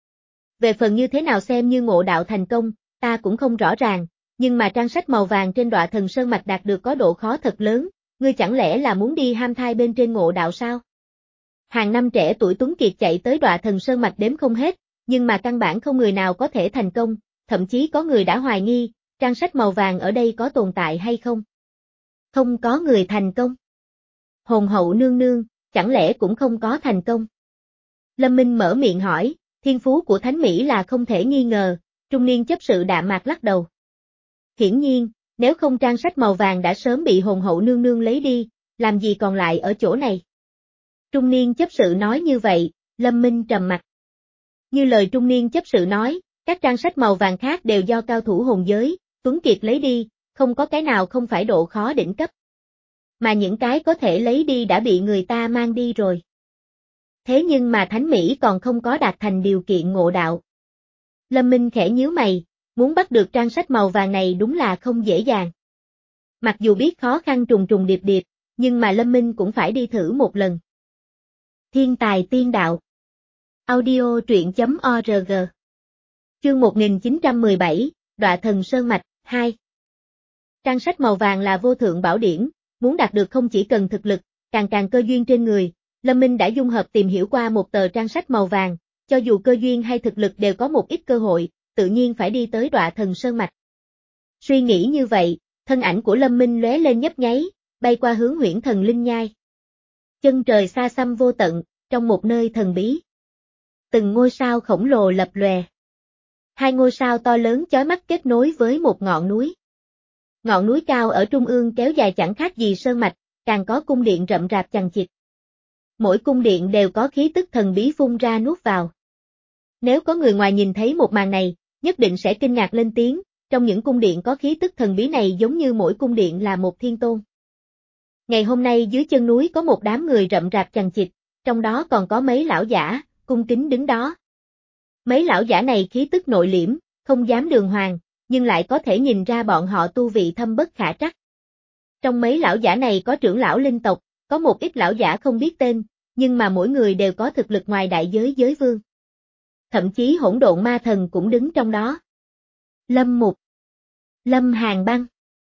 Về phần như thế nào xem như ngộ đạo thành công, ta cũng không rõ ràng, nhưng mà trang sách màu vàng trên Đọa Thần Sơn mạch đạt được có độ khó thật lớn, ngươi chẳng lẽ là muốn đi ham thai bên trên ngộ đạo sao? Hàng năm trẻ tuổi tuấn kiệt chạy tới Đọa Thần Sơn mạch đếm không hết, nhưng mà căn bản không người nào có thể thành công, thậm chí có người đã hoài nghi, trang sách màu vàng ở đây có tồn tại hay không? Không có người thành công. Hồn hậu nương nương, chẳng lẽ cũng không có thành công? Lâm Minh mở miệng hỏi, thiên phú của Thánh Mỹ là không thể nghi ngờ, trung niên chấp sự đạm mạc lắc đầu. Hiển nhiên, nếu không trang sách màu vàng đã sớm bị hồn hậu nương nương lấy đi, làm gì còn lại ở chỗ này? Trung niên chấp sự nói như vậy, Lâm Minh trầm mặt. Như lời trung niên chấp sự nói, các trang sách màu vàng khác đều do cao thủ hồn giới, tuấn kiệt lấy đi, không có cái nào không phải độ khó đỉnh cấp. Mà những cái có thể lấy đi đã bị người ta mang đi rồi. Thế nhưng mà Thánh Mỹ còn không có đạt thành điều kiện ngộ đạo. Lâm Minh khẽ nhíu mày, muốn bắt được trang sách màu vàng này đúng là không dễ dàng. Mặc dù biết khó khăn trùng trùng điệp điệp, nhưng mà Lâm Minh cũng phải đi thử một lần. Thiên tài tiên đạo. Audio truyện.org. Chương một nghìn chín trăm mười bảy, Đọa thần Sơn Mạch, hai. Trang sách màu vàng là vô thượng bảo điển, muốn đạt được không chỉ cần thực lực, càng càng cơ duyên trên người. Lâm Minh đã dung hợp tìm hiểu qua một tờ trang sách màu vàng, cho dù cơ duyên hay thực lực đều có một ít cơ hội, tự nhiên phải đi tới Đọa thần Sơn Mạch. Suy nghĩ như vậy, thân ảnh của Lâm Minh lóe lên nhấp nháy, bay qua hướng Huyễn Thần Linh Nhai. Chân trời xa xăm vô tận, trong một nơi thần bí. Từng ngôi sao khổng lồ lập lòe. Hai ngôi sao to lớn chói mắt kết nối với một ngọn núi. Ngọn núi cao ở trung ương kéo dài chẳng khác gì sơn mạch, càng có cung điện rậm rạp chằng chịt. Mỗi cung điện đều có khí tức thần bí phun ra nuốt vào. Nếu có người ngoài nhìn thấy một màn này, nhất định sẽ kinh ngạc lên tiếng, trong những cung điện có khí tức thần bí này giống như mỗi cung điện là một thiên tôn. Ngày hôm nay dưới chân núi có một đám người rậm rạp chằng chịt, trong đó còn có mấy lão giả, cung kính đứng đó. Mấy lão giả này khí tức nội liễm, không dám đường hoàng, nhưng lại có thể nhìn ra bọn họ tu vị thâm bất khả trắc. Trong mấy lão giả này có trưởng lão linh tộc, có một ít lão giả không biết tên, nhưng mà mỗi người đều có thực lực ngoài đại giới giới vương. Thậm chí hỗn độn ma thần cũng đứng trong đó. Lâm Mục. Lâm Hàn Băng.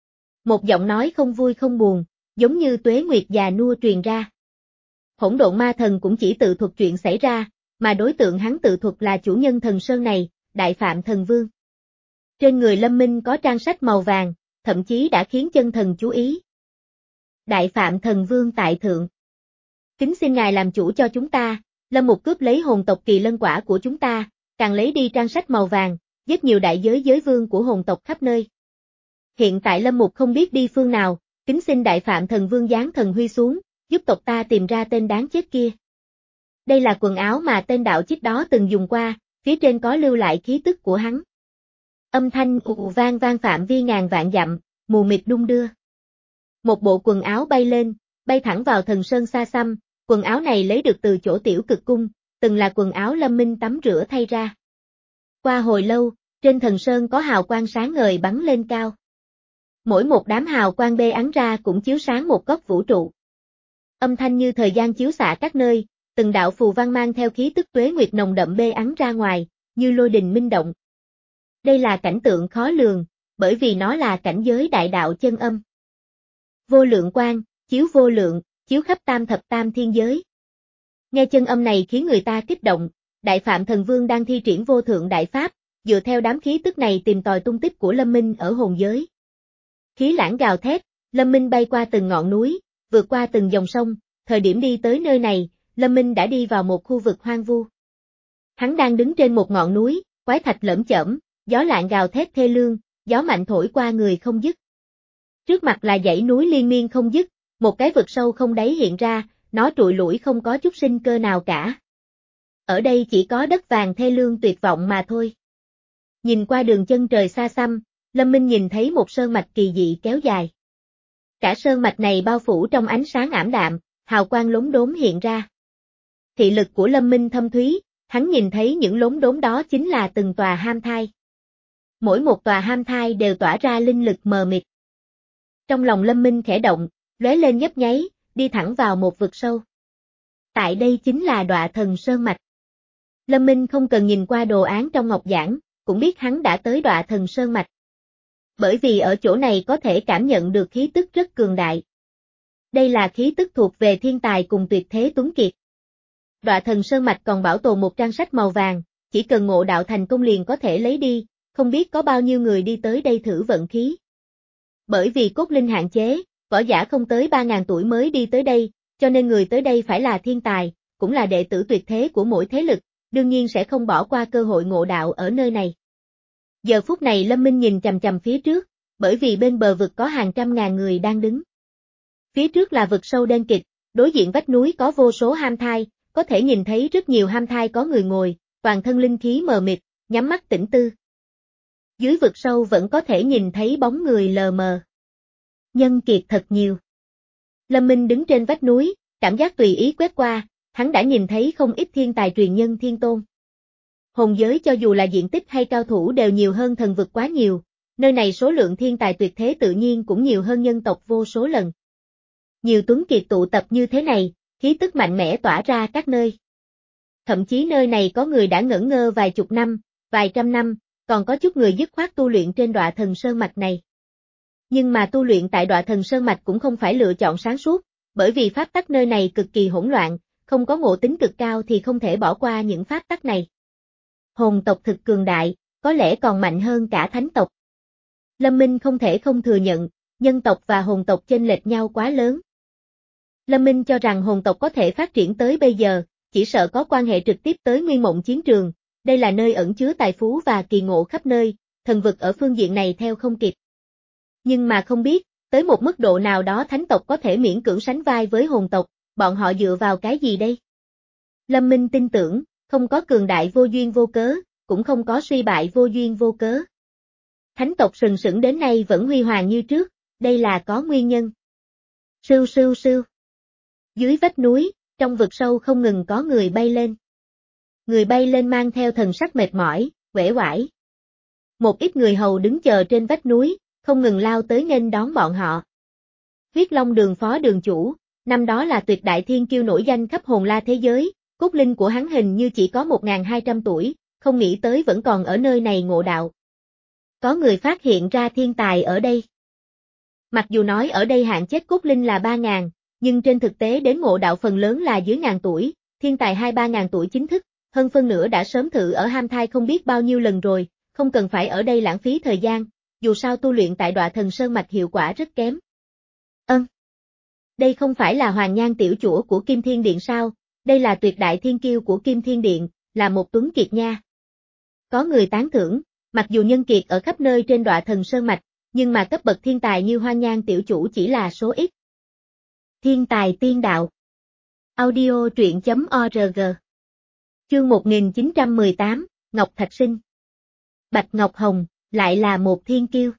Một giọng nói không vui không buồn, giống như tuế nguyệt già nua truyền ra. Hỗn độn ma thần cũng chỉ tự thuật chuyện xảy ra, mà đối tượng hắn tự thuật là chủ nhân thần sơn này, Đại Phạm Thần Vương. Trên người Lâm Minh có trang sách màu vàng, thậm chí đã khiến chân thần chú ý. Đại Phạm Thần Vương tại thượng. Kính xin ngài làm chủ cho chúng ta, Lâm Mục cướp lấy hồn tộc Kỳ Lân quả của chúng ta, càng lấy đi trang sách màu vàng, giết nhiều đại giới giới vương của hồn tộc khắp nơi. Hiện tại Lâm Mục không biết đi phương nào, kính xin Đại Phạm Thần Vương giáng thần huy xuống, giúp tộc ta tìm ra tên đáng chết kia. Đây là quần áo mà tên đạo chích đó từng dùng qua, phía trên có lưu lại khí tức của hắn. Âm thanh ù vang vang phạm vi ngàn vạn dặm, mù mịt đung đưa. Một bộ quần áo bay lên, bay thẳng vào thần sơn xa xăm, quần áo này lấy được từ chỗ tiểu cực cung, từng là quần áo Lâm Minh tắm rửa thay ra. Qua hồi lâu, trên thần sơn có hào quang sáng ngời bắn lên cao. Mỗi một đám hào quang bê ắn ra cũng chiếu sáng một góc vũ trụ. Âm thanh như thời gian chiếu xạ các nơi, từng đạo phù văn mang theo khí tức tuế nguyệt nồng đậm bê ắn ra ngoài, như lôi đình minh động. Đây là cảnh tượng khó lường, bởi vì nó là cảnh giới đại đạo chân âm. Vô lượng quang, chiếu vô lượng, chiếu khắp tam thập tam thiên giới. Nghe chân âm này khiến người ta kích động, Đại Phạm Thần Vương đang thi triển vô thượng đại pháp, dựa theo đám khí tức này tìm tòi tung tích của Lâm Minh ở hồn giới. Khí lãng gào thét, Lâm Minh bay qua từng ngọn núi, vượt qua từng dòng sông, thời điểm đi tới nơi này, Lâm Minh đã đi vào một khu vực hoang vu. Hắn đang đứng trên một ngọn núi, quái thạch lởm chởm, gió lạng gào thét thê lương, gió mạnh thổi qua người không dứt. Trước mặt là dãy núi liên miên không dứt, một cái vực sâu không đáy hiện ra, nó trụi lủi không có chút sinh cơ nào cả. Ở đây chỉ có đất vàng thê lương tuyệt vọng mà thôi. Nhìn qua đường chân trời xa xăm, Lâm Minh nhìn thấy một sơn mạch kỳ dị kéo dài. Cả sơn mạch này bao phủ trong ánh sáng ảm đạm, hào quang lốm đốm hiện ra. Thị lực của Lâm Minh thâm thúy, hắn nhìn thấy những lốm đốm đó chính là từng tòa ham thai. Mỗi một tòa ham thai đều tỏa ra linh lực mờ mịt. Trong lòng Lâm Minh khẽ động, lóe lên nhấp nháy, đi thẳng vào một vực sâu. Tại đây chính là Đọa Thần Sơn Mạch. Lâm Minh không cần nhìn qua đồ án trong ngọc giản, cũng biết hắn đã tới Đọa Thần Sơn Mạch. Bởi vì ở chỗ này có thể cảm nhận được khí tức rất cường đại. Đây là khí tức thuộc về thiên tài cùng tuyệt thế tuấn kiệt. Đọa Thần Sơn Mạch còn bảo tồn một trang sách màu vàng, chỉ cần ngộ đạo thành công liền có thể lấy đi, không biết có bao nhiêu người đi tới đây thử vận khí. Bởi vì cốt linh hạn chế, võ giả không tới ba nghìn tuổi mới đi tới đây, cho nên người tới đây phải là thiên tài, cũng là đệ tử tuyệt thế của mỗi thế lực, đương nhiên sẽ không bỏ qua cơ hội ngộ đạo ở nơi này. Giờ phút này Lâm Minh nhìn chằm chằm phía trước, bởi vì bên bờ vực có hàng trăm ngàn người đang đứng. Phía trước là vực sâu đen kịt, đối diện vách núi có vô số ham thai, có thể nhìn thấy rất nhiều ham thai có người ngồi, toàn thân linh khí mờ mịt, nhắm mắt tĩnh tư. Dưới vực sâu vẫn có thể nhìn thấy bóng người lờ mờ. Nhân kiệt thật nhiều. Lâm Minh đứng trên vách núi, cảm giác tùy ý quét qua, hắn đã nhìn thấy không ít thiên tài truyền nhân thiên tôn. Hồn giới cho dù là diện tích hay cao thủ đều nhiều hơn thần vực quá nhiều, nơi này số lượng thiên tài tuyệt thế tự nhiên cũng nhiều hơn nhân tộc vô số lần. Nhiều tuấn kiệt tụ tập như thế này, khí tức mạnh mẽ tỏa ra các nơi. Thậm chí nơi này có người đã ngẩn ngơ vài chục năm, vài trăm năm, còn có chút người dứt khoát tu luyện trên Đọa Thần Sơn Mạch này. Nhưng mà tu luyện tại Đọa Thần Sơn Mạch cũng không phải lựa chọn sáng suốt, bởi vì pháp tắc nơi này cực kỳ hỗn loạn, không có ngộ tính cực cao thì không thể bỏ qua những pháp tắc này. Hồn tộc thực cường đại, có lẽ còn mạnh hơn cả thánh tộc. Lâm Minh không thể không thừa nhận, nhân tộc và hồn tộc chênh lệch nhau quá lớn. Lâm Minh cho rằng hồn tộc có thể phát triển tới bây giờ, chỉ sợ có quan hệ trực tiếp tới Nguyên Mộng chiến trường, đây là nơi ẩn chứa tài phú và kỳ ngộ khắp nơi, thần vực ở phương diện này theo không kịp. Nhưng mà không biết, tới một mức độ nào đó thánh tộc có thể miễn cưỡng sánh vai với hồn tộc, bọn họ dựa vào cái gì đây? Lâm Minh tin tưởng, không có cường đại vô duyên vô cớ, cũng không có suy bại vô duyên vô cớ. Thánh tộc sừng sững đến nay vẫn huy hoàng như trước, đây là có nguyên nhân. Sưu sưu sưu. Dưới vách núi, trong vực sâu không ngừng có người bay lên. Người bay lên mang theo thần sắc mệt mỏi, uể oải. Một ít người hầu đứng chờ trên vách núi, không ngừng lao tới nghênh đón bọn họ. Huyết Long Đường phó đường chủ, năm đó là tuyệt đại thiên kiêu nổi danh khắp hồn la thế giới, cốt linh của hắn hình như chỉ có một nghìn hai trăm tuổi, không nghĩ tới vẫn còn ở nơi này ngộ đạo. Có người phát hiện ra thiên tài ở đây. Mặc dù nói ở đây hạn chết cốt linh là ba nghìn, nhưng trên thực tế đến ngộ đạo phần lớn là dưới ngàn tuổi, thiên tài hai ba ngàn tuổi chính thức, hơn phân nửa đã sớm thử ở Ham Thai không biết bao nhiêu lần rồi, không cần phải ở đây lãng phí thời gian, dù sao tu luyện tại Đọa Thần Sơn Mạch hiệu quả rất kém. Ân. Đây không phải là Hoàng Nhan tiểu chủ của Kim Thiên Điện sao, đây là tuyệt đại thiên kiêu của Kim Thiên Điện, là một tuấn kiệt nha. Có người tán thưởng, mặc dù nhân kiệt ở khắp nơi trên Đọa Thần Sơn Mạch, nhưng mà cấp bậc thiên tài như Hoàng Nhan tiểu chủ chỉ là số ít. Thiên tài tiên đạo. Audio truyện chấm org. Chương một nghìn chín trăm mười tám, Ngọc Thạch Sinh. Bạch Ngọc Hồng, lại là một thiên kiêu.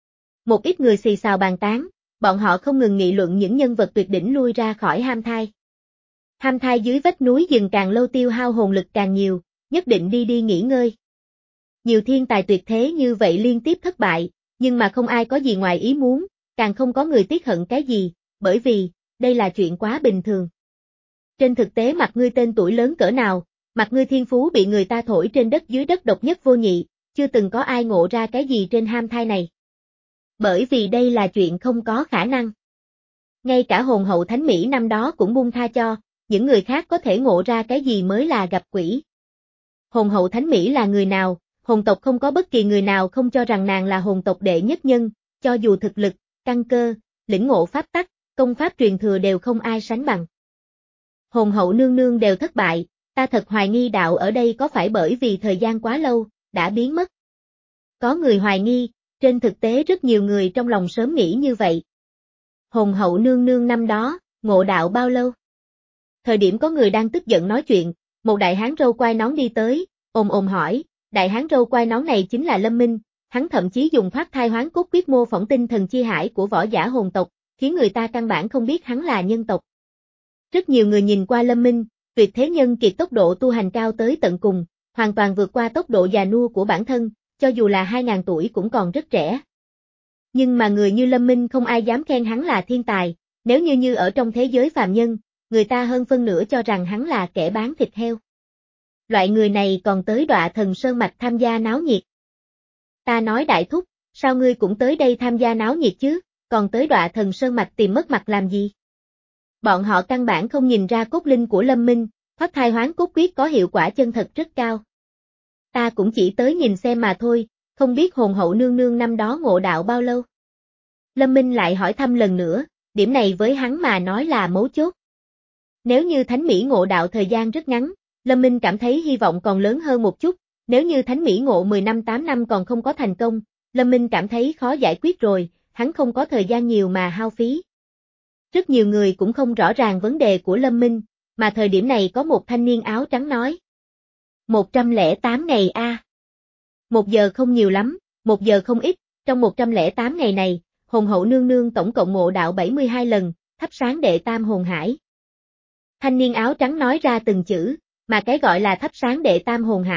Một ít người xì xào bàn tán, bọn họ không ngừng nghị luận những nhân vật tuyệt đỉnh lui ra khỏi Ham Thai. Ham Thai dưới vách núi dừng càng lâu tiêu hao hồn lực càng nhiều, nhất định đi đi nghỉ ngơi. Nhiều thiên tài tuyệt thế như vậy liên tiếp thất bại, nhưng mà không ai có gì ngoài ý muốn, càng không có người tiếc hận cái gì, bởi vì, đây là chuyện quá bình thường. Trên thực tế mặc ngươi tên tuổi lớn cỡ nào, mặc ngươi thiên phú bị người ta thổi trên đất dưới đất độc nhất vô nhị, chưa từng có ai ngộ ra cái gì trên Ham Thai này. Bởi vì đây là chuyện không có khả năng. Ngay cả hồn hậu thánh Mỹ năm đó cũng buông tha cho, những người khác có thể ngộ ra cái gì mới là gặp quỷ. Hồn hậu thánh Mỹ là người nào, hồn tộc không có bất kỳ người nào không cho rằng nàng là hồn tộc đệ nhất nhân, cho dù thực lực, căn cơ, lĩnh ngộ pháp tắc, công pháp truyền thừa đều không ai sánh bằng. Hồn hậu nương nương đều thất bại, ta thật hoài nghi đạo ở đây có phải bởi vì thời gian quá lâu, đã biến mất. Có người hoài nghi, trên thực tế rất nhiều người trong lòng sớm nghĩ như vậy. Hồn hậu nương nương năm đó, ngộ đạo bao lâu? Thời điểm có người đang tức giận nói chuyện, một đại hán râu quai nón đi tới, ồm ồm hỏi, đại hán râu quai nón này chính là Lâm Minh, hắn thậm chí dùng thoát thai hoán cốt quyết mô phỏng tinh thần chi hải của võ giả hồn tộc, khiến người ta căn bản không biết hắn là nhân tộc. Rất nhiều người nhìn qua Lâm Minh, tuyệt thế nhân kiệt tốc độ tu hành cao tới tận cùng, hoàn toàn vượt qua tốc độ già nua của bản thân, cho dù là hai nghìn tuổi cũng còn rất trẻ. Nhưng mà người như Lâm Minh không ai dám khen hắn là thiên tài, nếu như như ở trong thế giới phàm nhân, người ta hơn phân nửa cho rằng hắn là kẻ bán thịt heo. Loại người này còn tới Đọa Thần Sơn Mạch tham gia náo nhiệt. Ta nói đại thúc, sao ngươi cũng tới đây tham gia náo nhiệt chứ, còn tới Đọa Thần Sơn Mạch tìm mất mặt làm gì? Bọn họ căn bản không nhìn ra cốt linh của Lâm Minh, thoát thai hoán cốt quyết có hiệu quả chân thật rất cao. Ta cũng chỉ tới nhìn xem mà thôi, không biết hồn hậu nương nương năm đó ngộ đạo bao lâu. Lâm Minh lại hỏi thăm lần nữa, điểm này với hắn mà nói là mấu chốt. Nếu như Thánh Mỹ ngộ đạo thời gian rất ngắn, Lâm Minh cảm thấy hy vọng còn lớn hơn một chút, nếu như Thánh Mỹ ngộ mười năm tám năm còn không có thành công, Lâm Minh cảm thấy khó giải quyết rồi, hắn không có thời gian nhiều mà hao phí. Rất nhiều người cũng không rõ ràng vấn đề của Lâm Minh, mà thời điểm này có một thanh niên áo trắng nói. một trăm lẻ tám ngày a. À. Một giờ không nhiều lắm, một giờ không ít, trong một trăm lẻ tám ngày này, hồn hậu nương nương tổng cộng ngộ đạo bảy mươi hai lần, thắp sáng đệ tam hồn hải. Thanh niên áo trắng nói ra từng chữ, mà cái gọi là thắp sáng đệ tam hồn hải,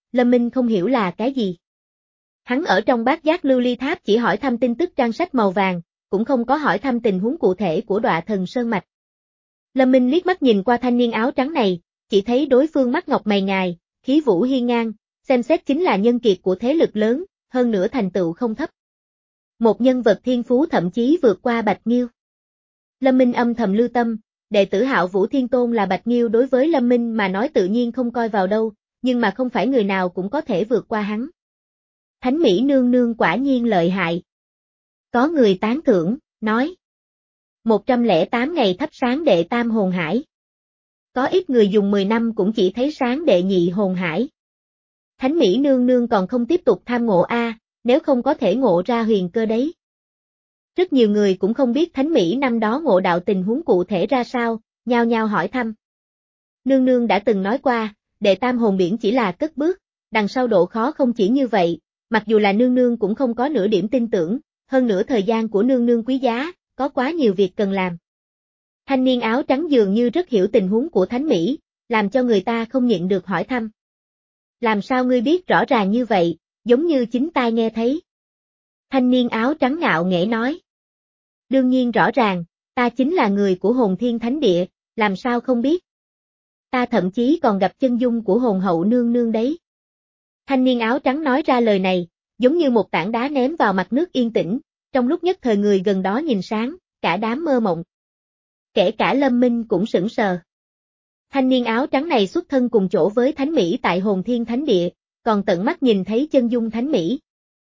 Lâm Minh không hiểu là cái gì. Hắn ở trong Bát Giác Lưu Ly Tháp chỉ hỏi thăm tin tức trang sách màu vàng, cũng không có hỏi thăm tình huống cụ thể của Đọa Thần Sơn Mạch. Lâm Minh liếc mắt nhìn qua thanh niên áo trắng này, chỉ thấy đối phương mắt ngọc mày ngài, khí vũ hiên ngang, xem xét chính là nhân kiệt của thế lực lớn, hơn nữa thành tựu không thấp. Một nhân vật thiên phú thậm chí vượt qua Bạch Nghiêu. Lâm Minh âm thầm lưu tâm, đệ tử Hạo Vũ Thiên Tôn là Bạch Nghiêu đối với Lâm Minh mà nói tự nhiên không coi vào đâu, nhưng mà không phải người nào cũng có thể vượt qua hắn. Thánh Mỹ nương nương quả nhiên lợi hại. Có người tán thưởng, nói. một trăm lẻ tám ngày thắp sáng đệ tam hồn hải. Có ít người dùng mười năm cũng chỉ thấy sáng đệ nhị hồn hải. Thánh Mỹ nương nương còn không tiếp tục tham ngộ a, nếu không có thể ngộ ra huyền cơ đấy. Rất nhiều người cũng không biết Thánh Mỹ năm đó ngộ đạo tình huống cụ thể ra sao, nhao nhao hỏi thăm. Nương nương đã từng nói qua, đệ tam hồn biển chỉ là cất bước, đằng sau độ khó không chỉ như vậy, mặc dù là nương nương cũng không có nửa điểm tin tưởng, hơn nữa thời gian của nương nương quý giá, có quá nhiều việc cần làm. Thanh niên áo trắng dường như rất hiểu tình huống của Thánh Mỹ, làm cho người ta không nhịn được hỏi thăm. Làm sao ngươi biết rõ ràng như vậy, giống như chính tai nghe thấy. Thanh niên áo trắng ngạo nghễ nói. Đương nhiên rõ ràng, ta chính là người của Hồn Thiên Thánh Địa, làm sao không biết. Ta thậm chí còn gặp chân dung của hồn hậu nương nương đấy. Thanh niên áo trắng nói ra lời này, giống như một tảng đá ném vào mặt nước yên tĩnh, trong lúc nhất thời người gần đó nhìn sáng, cả đám mơ mộng. Kể cả Lâm Minh cũng sững sờ. Thanh niên áo trắng này xuất thân cùng chỗ với Thánh Mỹ tại Hồn Thiên Thánh Địa, còn tận mắt nhìn thấy chân dung Thánh Mỹ.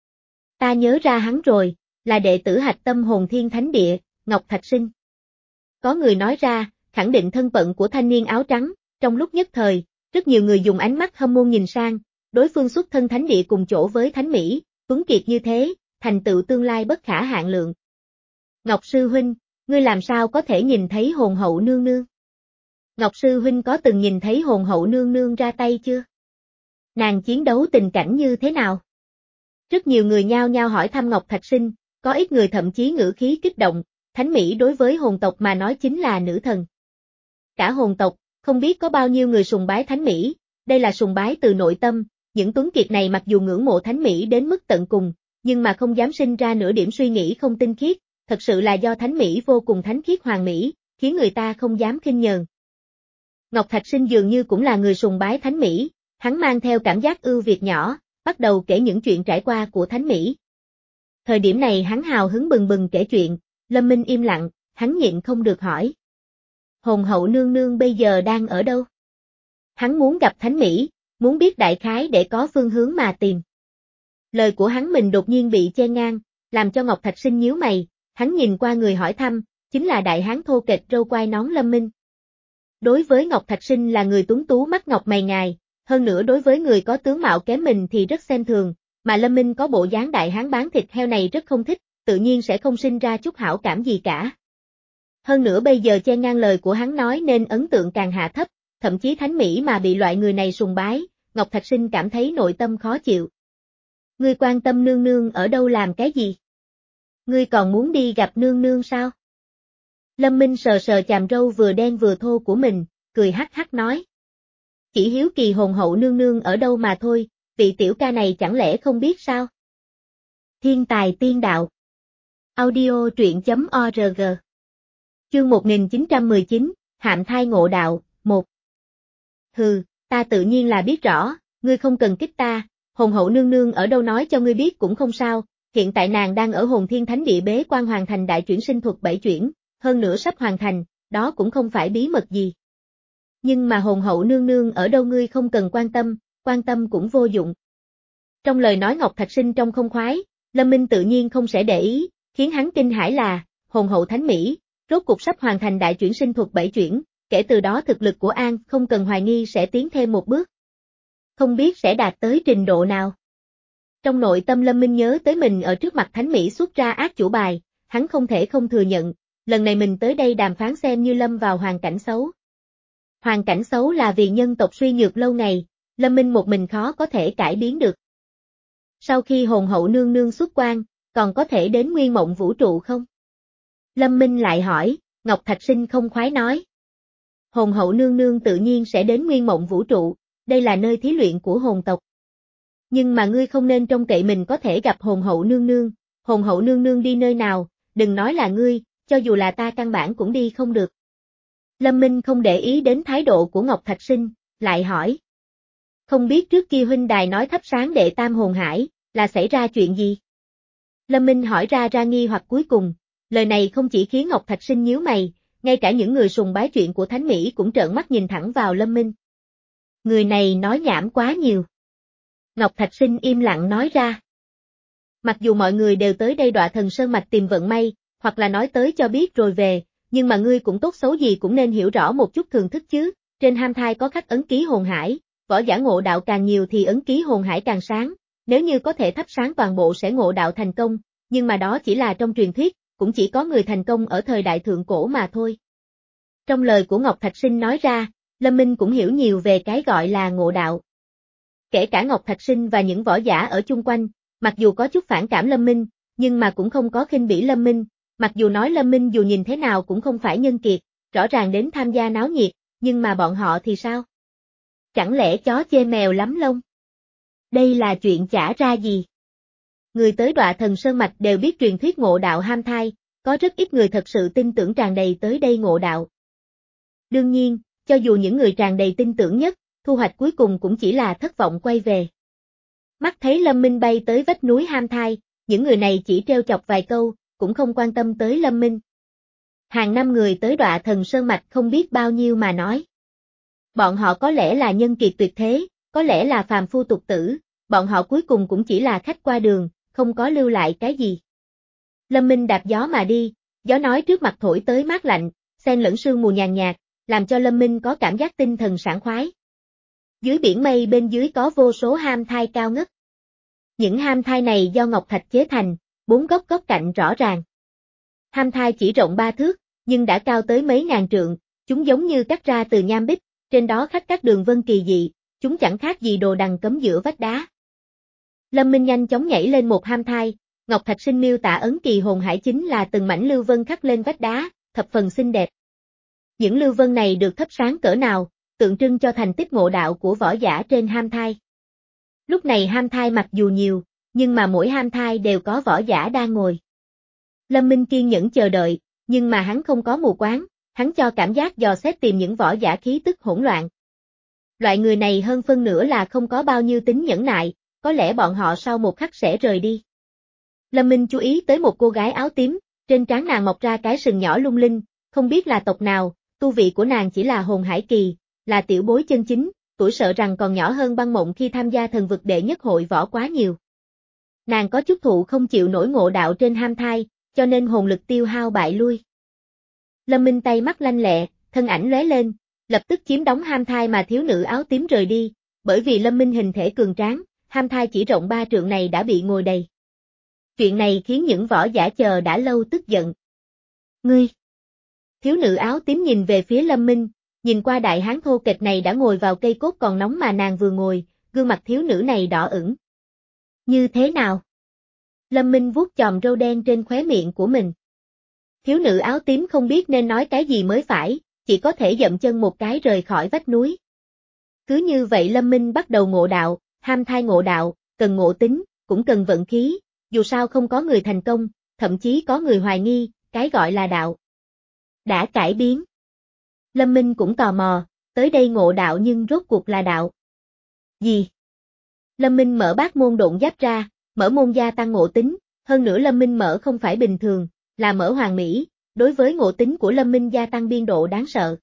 Ta nhớ ra hắn rồi, là đệ tử hạch tâm Hồn Thiên Thánh Địa, Ngọc Thạch Sinh. Có người nói ra, khẳng định thân phận của thanh niên áo trắng, trong lúc nhất thời, rất nhiều người dùng ánh mắt hâm mộ nhìn sang, đối phương xuất thân Thánh Địa cùng chỗ với Thánh Mỹ, tuấn kiệt như thế, thành tựu tương lai bất khả hạn lượng. Ngọc Sư Huynh, ngươi làm sao có thể nhìn thấy hồn hậu nương nương? Ngọc Sư Huynh có từng nhìn thấy hồn hậu nương nương ra tay chưa? Nàng chiến đấu tình cảnh như thế nào? Rất nhiều người nhao nhao hỏi thăm Ngọc Thạch Sinh, có ít người thậm chí ngữ khí kích động, Thánh Mỹ đối với hồn tộc mà nói chính là nữ thần. Cả hồn tộc, không biết có bao nhiêu người sùng bái Thánh Mỹ, đây là sùng bái từ nội tâm, những tuấn kiệt này mặc dù ngưỡng mộ Thánh Mỹ đến mức tận cùng, nhưng mà không dám sinh ra nửa điểm suy nghĩ không tinh khiết, thật sự là do Thánh Mỹ vô cùng thánh khiết hoàn mỹ, khiến người ta không dám khinh nhờn. Ngọc Thạch Sinh dường như cũng là người sùng bái Thánh Mỹ, hắn mang theo cảm giác ưu việt nhỏ, bắt đầu kể những chuyện trải qua của Thánh Mỹ. Thời điểm này hắn hào hứng bừng bừng kể chuyện, Lâm Minh im lặng, hắn nhịn không được hỏi. Hồn hậu nương nương bây giờ đang ở đâu? Hắn muốn gặp Thánh Mỹ, muốn biết đại khái để có phương hướng mà tìm. Lời của hắn mình đột nhiên bị che ngang, làm cho Ngọc Thạch Sinh nhíu mày, hắn nhìn qua người hỏi thăm, chính là đại hán thô kệch râu quai nón Lâm Minh. Đối với Ngọc Thạch Sinh là người tuấn tú mắt ngọc mày ngài, hơn nữa đối với người có tướng mạo kém mình thì rất xem thường, mà Lâm Minh có bộ dáng đại hán bán thịt heo này rất không thích, tự nhiên sẽ không sinh ra chút hảo cảm gì cả. Hơn nữa bây giờ che ngang lời của hắn nói nên ấn tượng càng hạ thấp, thậm chí Thánh Mỹ mà bị loại người này sùng bái, Ngọc Thạch Sinh cảm thấy nội tâm khó chịu. Ngươi quan tâm nương nương ở đâu làm cái gì? Ngươi còn muốn đi gặp nương nương sao? Lâm Minh sờ sờ chàm râu vừa đen vừa thô của mình, cười hắc hắc nói. Chỉ hiếu kỳ hồn hậu nương nương ở đâu mà thôi, vị tiểu ca này chẳng lẽ không biết sao? Thiên tài tiên đạo. Audio truyện chấm org. Chương một nghìn chín trăm mười chín, Hạm thai ngộ đạo, một. Hừ, ta tự nhiên là biết rõ, ngươi không cần kích ta, hồn hậu nương nương ở đâu nói cho ngươi biết cũng không sao, hiện tại nàng đang ở Hồn Thiên Thánh Địa bế quan hoàn thành đại chuyển sinh thuật bảy chuyển, hơn nữa sắp hoàn thành, đó cũng không phải bí mật gì. Nhưng mà hồn hậu nương nương ở đâu ngươi không cần quan tâm, quan tâm cũng vô dụng. Trong lời nói Ngọc Thạch Sinh trong không khoái, Lâm Minh tự nhiên không sẽ để ý, khiến hắn kinh hãi là, hồn hậu Thánh Mỹ, rốt cục sắp hoàn thành đại chuyển sinh thuật bảy chuyển, kể từ đó thực lực của An không cần hoài nghi sẽ tiến thêm một bước. Không biết sẽ đạt tới trình độ nào. Trong nội tâm Lâm Minh nhớ tới mình ở trước mặt Thánh Mỹ xuất ra ác chủ bài, hắn không thể không thừa nhận, lần này mình tới đây đàm phán xem như lâm vào hoàn cảnh xấu. Hoàn cảnh xấu là vì nhân tộc suy nhược lâu ngày, Lâm Minh một mình khó có thể cải biến được. Sau khi hồn hậu nương nương xuất quan, còn có thể đến Nguyên Mộng Vũ Trụ không? Lâm Minh lại hỏi, Ngọc Thạch Sinh không khoái nói. Hồn hậu nương nương tự nhiên sẽ đến Nguyên Mộng Vũ Trụ, đây là nơi thí luyện của hồn tộc. Nhưng mà ngươi không nên trông cậy mình có thể gặp hồn hậu nương nương, hồn hậu nương nương đi nơi nào, đừng nói là ngươi, cho dù là ta căn bản cũng đi không được. Lâm Minh không để ý đến thái độ của Ngọc Thạch Sinh, lại hỏi. Không biết trước kia huynh đài nói thắp sáng đệ tam hồn hải, là xảy ra chuyện gì? Lâm Minh hỏi ra ra nghi hoặc cuối cùng, lời này không chỉ khiến Ngọc Thạch Sinh nhíu mày, ngay cả những người sùng bái chuyện của Thánh Mỹ cũng trợn mắt nhìn thẳng vào Lâm Minh. Người này nói nhảm quá nhiều. Ngọc Thạch Sinh im lặng nói ra. Mặc dù mọi người đều tới đây Đọa Thần Sơn Mạch tìm vận may, hoặc là nói tới cho biết rồi về, nhưng mà ngươi cũng tốt xấu gì cũng nên hiểu rõ một chút thường thức chứ, trên ham thai có khắc ấn ký hồn hải, võ giả ngộ đạo càng nhiều thì ấn ký hồn hải càng sáng, nếu như có thể thắp sáng toàn bộ sẽ ngộ đạo thành công, nhưng mà đó chỉ là trong truyền thuyết, cũng chỉ có người thành công ở thời đại thượng cổ mà thôi. Trong lời của Ngọc Thạch Sinh nói ra, Lâm Minh cũng hiểu nhiều về cái gọi là ngộ đạo. Kể cả Ngọc Thạch Sinh và những võ giả ở chung quanh, mặc dù có chút phản cảm Lâm Minh, nhưng mà cũng không có khinh bỉ Lâm Minh, mặc dù nói Lâm Minh dù nhìn thế nào cũng không phải nhân kiệt, rõ ràng đến tham gia náo nhiệt, nhưng mà bọn họ thì sao? Chẳng lẽ chó chê mèo lắm lông? Đây là chuyện chả ra gì. Người tới Đọa Thần Sơn Mạch đều biết truyền thuyết ngộ đạo ham thai, có rất ít người thật sự tin tưởng tràn đầy tới đây ngộ đạo. Đương nhiên, cho dù những người tràn đầy tin tưởng nhất, thu hoạch cuối cùng cũng chỉ là thất vọng quay về. Mắt thấy Lâm Minh bay tới vách núi ham thai, những người này chỉ trêu chọc vài câu, cũng không quan tâm tới Lâm Minh. Hàng năm người tới Đọa Thần Sơn Mạch không biết bao nhiêu mà nói. Bọn họ có lẽ là nhân kiệt tuyệt thế, có lẽ là phàm phu tục tử, bọn họ cuối cùng cũng chỉ là khách qua đường, không có lưu lại cái gì. Lâm Minh đạp gió mà đi, gió nói trước mặt thổi tới mát lạnh, xen lẫn sương mù nhàn nhạt, làm cho Lâm Minh có cảm giác tinh thần sảng khoái. Dưới biển mây bên dưới có vô số ham thai cao ngất. Những ham thai này do ngọc thạch chế thành, bốn góc góc cạnh rõ ràng. Ham thai chỉ rộng ba thước, nhưng đã cao tới mấy ngàn trượng, chúng giống như cắt ra từ nham bích, trên đó khắc các đường vân kỳ dị, chúng chẳng khác gì đồ đằng cấm giữa vách đá. Lâm Minh nhanh chóng nhảy lên một ham thai, Ngọc Thạch Sinh miêu tả ấn kỳ hồn hải chính là từng mảnh lưu vân khắc lên vách đá, thập phần xinh đẹp. Những lưu vân này được thắp sáng cỡ nào, tượng trưng cho thành tích ngộ đạo của võ giả trên ham thai. Lúc này ham thai mặc dù nhiều, nhưng mà mỗi ham thai đều có võ giả đang ngồi. Lâm Minh kiên nhẫn chờ đợi, nhưng mà hắn không có mù quáng, hắn cho cảm giác dò xét tìm những võ giả khí tức hỗn loạn. Loại người này hơn phân nửa là không có bao nhiêu tính nhẫn nại, có lẽ bọn họ sau một khắc sẽ rời đi. Lâm Minh chú ý tới một cô gái áo tím, trên trán nàng mọc ra cái sừng nhỏ lung linh, không biết là tộc nào, tu vị của nàng chỉ là hồn hải kỳ, là tiểu bối chân chính, tuổi sợ rằng còn nhỏ hơn Băng Mộng khi tham gia thần vực đệ nhất hội võ quá nhiều. Nàng có chút thụ không chịu nổi ngộ đạo trên ham thai, cho nên hồn lực tiêu hao bại lui. Lâm Minh tay mắt lanh lẹ, thân ảnh lóe lên, lập tức chiếm đóng ham thai mà thiếu nữ áo tím rời đi, bởi vì Lâm Minh hình thể cường tráng, ham thai chỉ rộng ba trượng này đã bị ngồi đầy. Chuyện này khiến những võ giả chờ đã lâu tức giận. Ngươi! Thiếu nữ áo tím nhìn về phía Lâm Minh, nhìn qua đại hán thô kệch này đã ngồi vào cây cốt còn nóng mà nàng vừa ngồi, gương mặt thiếu nữ này đỏ ửng. Như thế nào? Lâm Minh vuốt chòm râu đen trên khóe miệng của mình. Thiếu nữ áo tím không biết nên nói cái gì mới phải, chỉ có thể dậm chân một cái rời khỏi vách núi. Cứ như vậy Lâm Minh bắt đầu ngộ đạo, ham thai ngộ đạo, cần ngộ tính, cũng cần vận khí, dù sao không có người thành công, thậm chí có người hoài nghi, cái gọi là đạo đã cải biến. Lâm Minh cũng tò mò, tới đây ngộ đạo nhưng rốt cuộc là đạo gì? Lâm Minh mở bát môn độn giáp ra, mở môn gia tăng ngộ tính, hơn nữa Lâm Minh mở không phải bình thường, là mở hoàn mỹ, đối với ngộ tính của Lâm Minh gia tăng biên độ đáng sợ.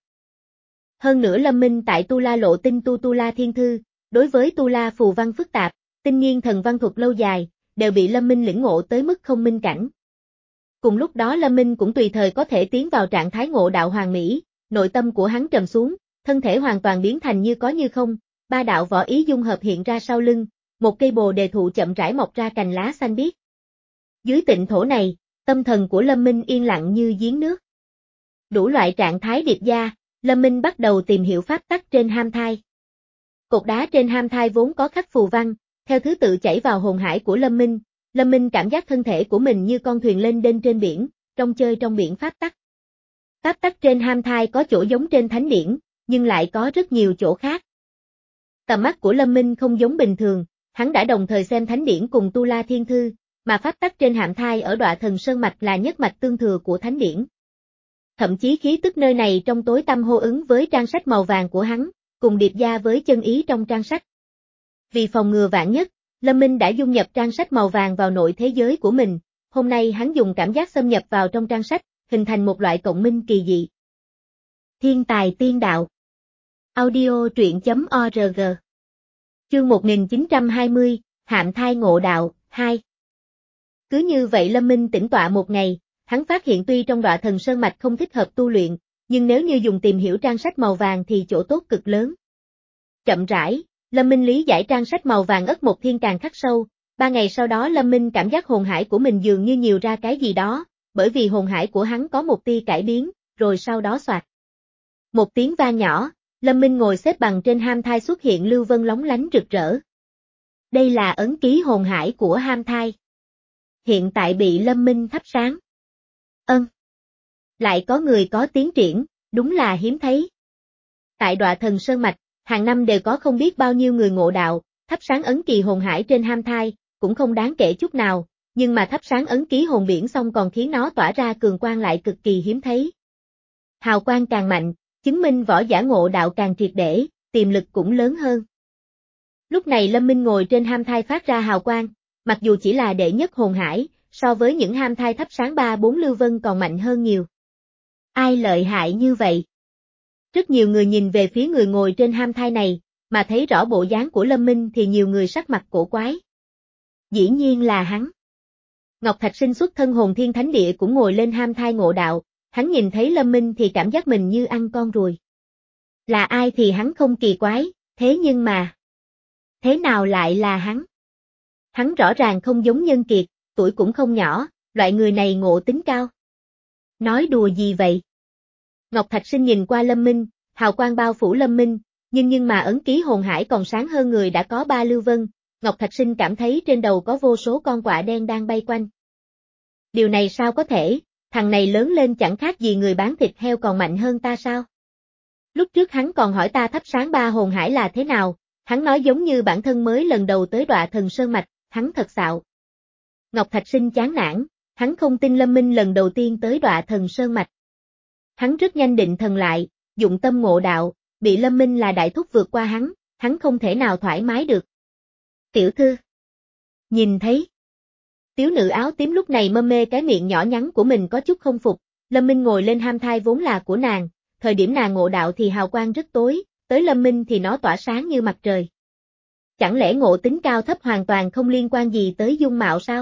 Hơn nữa Lâm Minh tại Tu La Lộ Tinh tu Tu La Thiên Thư, đối với Tu La phù văn phức tạp, tinh nghiên thần văn thuật lâu dài, đều bị Lâm Minh lĩnh ngộ tới mức không minh cảnh. Cùng lúc đó Lâm Minh cũng tùy thời có thể tiến vào trạng thái ngộ đạo hoàn mỹ, nội tâm của hắn trầm xuống, thân thể hoàn toàn biến thành như có như không, ba đạo võ ý dung hợp hiện ra sau lưng, một cây bồ đề thụ chậm rãi mọc ra cành lá xanh biếc. Dưới tịnh thổ này, tâm thần của Lâm Minh yên lặng như giếng nước. Đủ loại trạng thái điệp gia, Lâm Minh bắt đầu tìm hiểu pháp tắc trên ham thai. Cột đá trên ham thai vốn có khắc phù văn, theo thứ tự chảy vào hồn hải của Lâm Minh, Lâm Minh cảm giác thân thể của mình như con thuyền lên đên trên biển, trong chơi trong biển pháp tắc. Pháp tắc trên ham thai có chỗ giống trên thánh điển, nhưng lại có rất nhiều chỗ khác. Tầm mắt của Lâm Minh không giống bình thường, hắn đã đồng thời xem thánh điển cùng Tu La Thiên Thư, mà pháp tắc trên hạm thai ở Đọa Thần Sơn Mạch là nhất mạch tương thừa của thánh điển. Thậm chí khí tức nơi này trong tối tăm hô ứng với trang sách màu vàng của hắn, cùng điệp gia với chân ý trong trang sách. Vì phòng ngừa vạn nhất, Lâm Minh đã dung nhập trang sách màu vàng vào nội thế giới của mình, hôm nay hắn dùng cảm giác xâm nhập vào trong trang sách, hình thành một loại cộng minh kỳ dị. Thiên tài tiên đạo. Audio truyện chấm org. Chương một nghìn chín trăm hai mươi, Hạm thai ngộ đạo, hai. Cứ như vậy Lâm Minh tĩnh tọa một ngày, hắn phát hiện tuy trong Đọa Thần Sơn Mạch không thích hợp tu luyện, nhưng nếu như dùng tìm hiểu trang sách màu vàng thì chỗ tốt cực lớn. Chậm rãi, Lâm Minh lý giải trang sách màu vàng ất một thiên càng khắc sâu, ba ngày sau đó Lâm Minh cảm giác hồn hải của mình dường như nhiều ra cái gì đó, bởi vì hồn hải của hắn có một tia cải biến, rồi sau đó xoạt. Một tiếng vang nhỏ, Lâm Minh ngồi xếp bằng trên ham thai xuất hiện lưu vân lóng lánh rực rỡ. Đây là ấn ký hồn hải của ham thai. Hiện tại bị Lâm Minh thắp sáng. Ân. Lại có người có tiến triển, đúng là hiếm thấy. Tại Đọa Thần Sơn Mạch, hàng năm đều có không biết bao nhiêu người ngộ đạo, thắp sáng ấn kỳ hồn hải trên ham thai, cũng không đáng kể chút nào, nhưng mà thắp sáng ấn ký hồn biển xong còn khiến nó tỏa ra cường quang lại cực kỳ hiếm thấy. Hào quang càng mạnh, chứng minh võ giả ngộ đạo càng triệt để, tiềm lực cũng lớn hơn. Lúc này Lâm Minh ngồi trên ham thai phát ra hào quang, mặc dù chỉ là đệ nhất hồn hải, so với những ham thai thắp sáng ba bốn lưu vân còn mạnh hơn nhiều. Ai lợi hại như vậy? Rất nhiều người nhìn về phía người ngồi trên ham thai này, mà thấy rõ bộ dáng của Lâm Minh thì nhiều người sắc mặt cổ quái. Dĩ nhiên là hắn. Ngọc Thạch Sinh xuất thân hồn thiên thánh địa cũng ngồi lên ham thai ngộ đạo, hắn nhìn thấy Lâm Minh thì cảm giác mình như ăn con ruồi. Là ai thì hắn không kỳ quái, thế nhưng mà... Thế nào lại là hắn? Hắn rõ ràng không giống Nhân Kiệt, tuổi cũng không nhỏ, loại người này ngộ tính cao. Nói đùa gì vậy? Ngọc Thạch Sinh nhìn qua Lâm Minh, hào quang bao phủ Lâm Minh, nhưng nhưng mà ấn ký hồn hải còn sáng hơn người đã có ba lưu vân, Ngọc Thạch Sinh cảm thấy trên đầu có vô số con quạ đen đang bay quanh. Điều này sao có thể, thằng này lớn lên chẳng khác gì người bán thịt heo còn mạnh hơn ta sao? Lúc trước hắn còn hỏi ta thắp sáng ba hồn hải là thế nào, hắn nói giống như bản thân mới lần đầu tới Đọa Thần Sơn Mạch, hắn thật xạo. Ngọc Thạch Sinh chán nản, hắn không tin Lâm Minh lần đầu tiên tới Đọa Thần Sơn Mạch. Hắn rất nhanh định thần lại, dụng tâm ngộ đạo, bị Lâm Minh là đại thúc vượt qua hắn, hắn không thể nào thoải mái được. Tiểu thư. Nhìn thấy. Tiếu nữ áo tím lúc này mơ mê cái miệng nhỏ nhắn của mình có chút không phục, Lâm Minh ngồi lên ham thai vốn là của nàng, thời điểm nàng ngộ đạo thì hào quang rất tối, tới Lâm Minh thì nó tỏa sáng như mặt trời. Chẳng lẽ ngộ tính cao thấp hoàn toàn không liên quan gì tới dung mạo sao?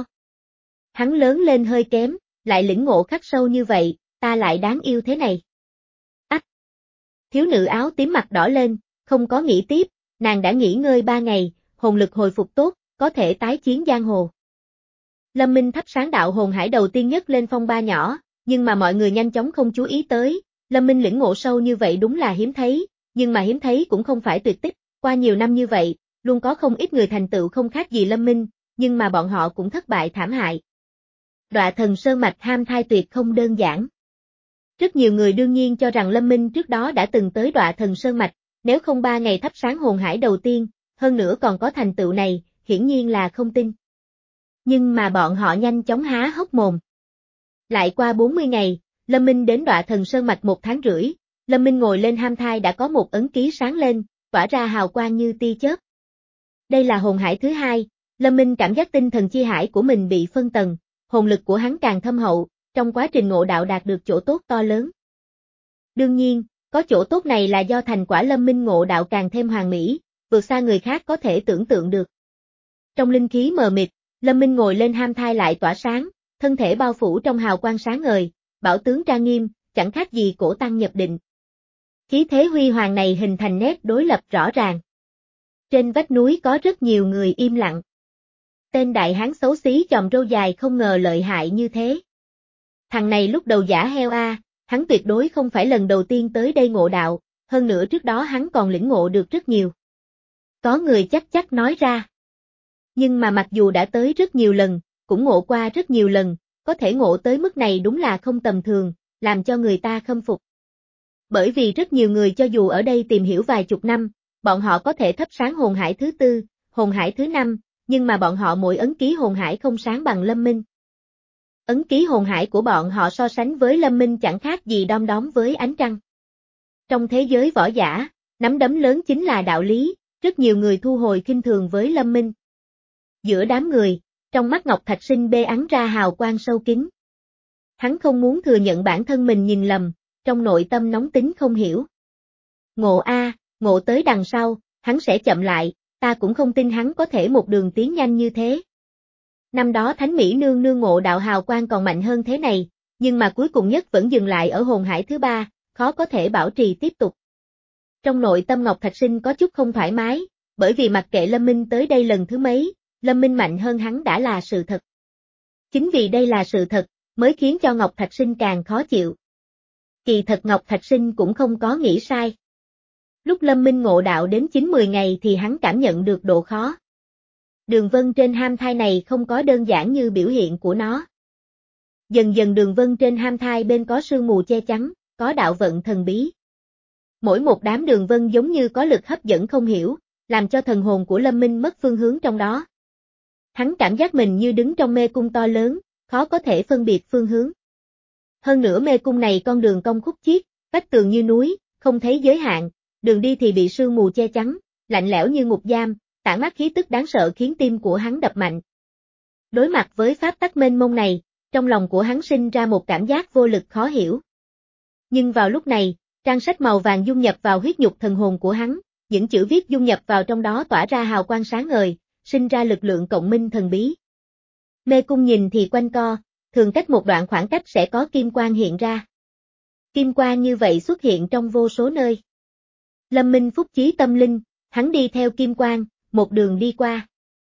Hắn lớn lên hơi kém, lại lĩnh ngộ khắc sâu như vậy, ta lại đáng yêu thế này. Ách! Thiếu nữ áo tím mặt đỏ lên, không có nghĩ tiếp, nàng đã nghỉ ngơi ba ngày, hồn lực hồi phục tốt, có thể tái chiến giang hồ. Lâm Minh thắp sáng đạo hồn hải đầu tiên nhất lên phong ba nhỏ, nhưng mà mọi người nhanh chóng không chú ý tới, Lâm Minh lĩnh ngộ sâu như vậy đúng là hiếm thấy, nhưng mà hiếm thấy cũng không phải tuyệt tích, qua nhiều năm như vậy, luôn có không ít người thành tựu không khác gì Lâm Minh, nhưng mà bọn họ cũng thất bại thảm hại. Đọa Thần Sơn Mạch ham thai tuyệt không đơn giản. Rất nhiều người đương nhiên cho rằng Lâm Minh trước đó đã từng tới Đọa Thần Sơn Mạch, nếu không ba ngày thắp sáng hồn hải đầu tiên, hơn nữa còn có thành tựu này, hiển nhiên là không tin. Nhưng mà bọn họ nhanh chóng há hốc mồm. Lại qua bốn mươi ngày, Lâm Minh đến Đọa Thần Sơn Mạch một tháng rưỡi, Lâm Minh ngồi lên ham thai đã có một ấn ký sáng lên, tỏa ra hào quang như tia chớp. Đây là hồn hải thứ hai, Lâm Minh cảm giác tinh thần chi hải của mình bị phân tầng, hồn lực của hắn càng thâm hậu, trong quá trình ngộ đạo đạt được chỗ tốt to lớn. Đương nhiên, có chỗ tốt này là do thành quả Lâm Minh ngộ đạo càng thêm hoàn mỹ, vượt xa người khác có thể tưởng tượng được. Trong linh khí mờ mịt, Lâm Minh ngồi lên ham thai lại tỏa sáng, thân thể bao phủ trong hào quang sáng ngời, bảo tướng trang nghiêm, chẳng khác gì cổ tăng nhập định. Khí thế huy hoàng này hình thành nét đối lập rõ ràng. Trên vách núi có rất nhiều người im lặng. Tên đại hán xấu xí chòm râu dài không ngờ lợi hại như thế. Thằng này lúc đầu giả heo a, hắn tuyệt đối không phải lần đầu tiên tới đây ngộ đạo, hơn nữa trước đó hắn còn lĩnh ngộ được rất nhiều. Có người chắc chắc nói ra. Nhưng mà mặc dù đã tới rất nhiều lần, cũng ngộ qua rất nhiều lần, có thể ngộ tới mức này đúng là không tầm thường, làm cho người ta khâm phục. Bởi vì rất nhiều người cho dù ở đây tìm hiểu vài chục năm, bọn họ có thể thắp sáng hồn hải thứ tư, hồn hải thứ năm, nhưng mà bọn họ mỗi ấn ký hồn hải không sáng bằng Lâm Minh. Ấn ký hồn hải của bọn họ so sánh với Lâm Minh chẳng khác gì đom đóm với ánh trăng. Trong thế giới võ giả, nắm đấm lớn chính là đạo lý, rất nhiều người thu hồi khinh thường với Lâm Minh. Giữa đám người, trong mắt Ngọc Thạch Sinh bê ắn ra hào quang sâu kín. Hắn không muốn thừa nhận bản thân mình nhìn lầm, trong nội tâm nóng tính không hiểu. Ngộ a, ngộ tới đằng sau, hắn sẽ chậm lại, ta cũng không tin hắn có thể một đường tiến nhanh như thế. Năm đó Thánh Mỹ nương nương ngộ đạo hào quang còn mạnh hơn thế này, nhưng mà cuối cùng nhất vẫn dừng lại ở hồn hải thứ ba, khó có thể bảo trì tiếp tục. Trong nội tâm Ngọc Thạch Sinh có chút không thoải mái, bởi vì mặc kệ Lâm Minh tới đây lần thứ mấy, Lâm Minh mạnh hơn hắn đã là sự thật. Chính vì đây là sự thật, mới khiến cho Ngọc Thạch Sinh càng khó chịu. Kỳ thật Ngọc Thạch Sinh cũng không có nghĩ sai. Lúc Lâm Minh ngộ đạo đến chín mười ngày thì hắn cảm nhận được độ khó. Đường vân trên ham thai này không có đơn giản như biểu hiện của nó. Dần dần đường vân trên ham thai bên có sương mù che chắn, có đạo vận thần bí. Mỗi một đám đường vân giống như có lực hấp dẫn không hiểu, làm cho thần hồn của Lâm Minh mất phương hướng trong đó. Hắn cảm giác mình như đứng trong mê cung to lớn, khó có thể phân biệt phương hướng. Hơn nữa mê cung này con đường cong khúc chiết, vách tường như núi, không thấy giới hạn, đường đi thì bị sương mù che chắn, lạnh lẽo như ngục giam, tản mát khí tức đáng sợ khiến tim của hắn đập mạnh. Đối mặt với pháp tắc mênh mông này, trong lòng của hắn sinh ra một cảm giác vô lực khó hiểu. Nhưng vào lúc này, trang sách màu vàng dung nhập vào huyết nhục thần hồn của hắn, những chữ viết dung nhập vào trong đó tỏa ra hào quang sáng ngời, sinh ra lực lượng cộng minh thần bí. Mê cung nhìn thì quanh co, thường cách một đoạn khoảng cách sẽ có kim quang hiện ra. Kim quang như vậy xuất hiện trong vô số nơi. Lâm Minh phúc chí tâm linh, hắn đi theo kim quang, một đường đi qua.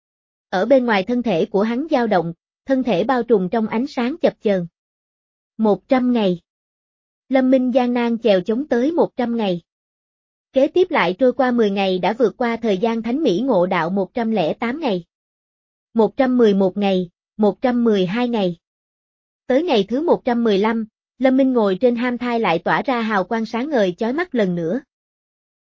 Ở bên ngoài thân thể của hắn dao động, thân thể bao trùm trong ánh sáng chập chờn. Một trăm ngày. Lâm Minh gian nan chèo chống tới một trăm ngày. Kế tiếp lại trôi qua mười ngày đã vượt qua thời gian Thánh Mỹ ngộ đạo một trăm lẻ tám ngày. một trăm mười một ngày, một trăm mười hai ngày. Tới ngày thứ một trăm mười lăm, Lâm Minh ngồi trên ham thai lại tỏa ra hào quang sáng ngời chói mắt lần nữa,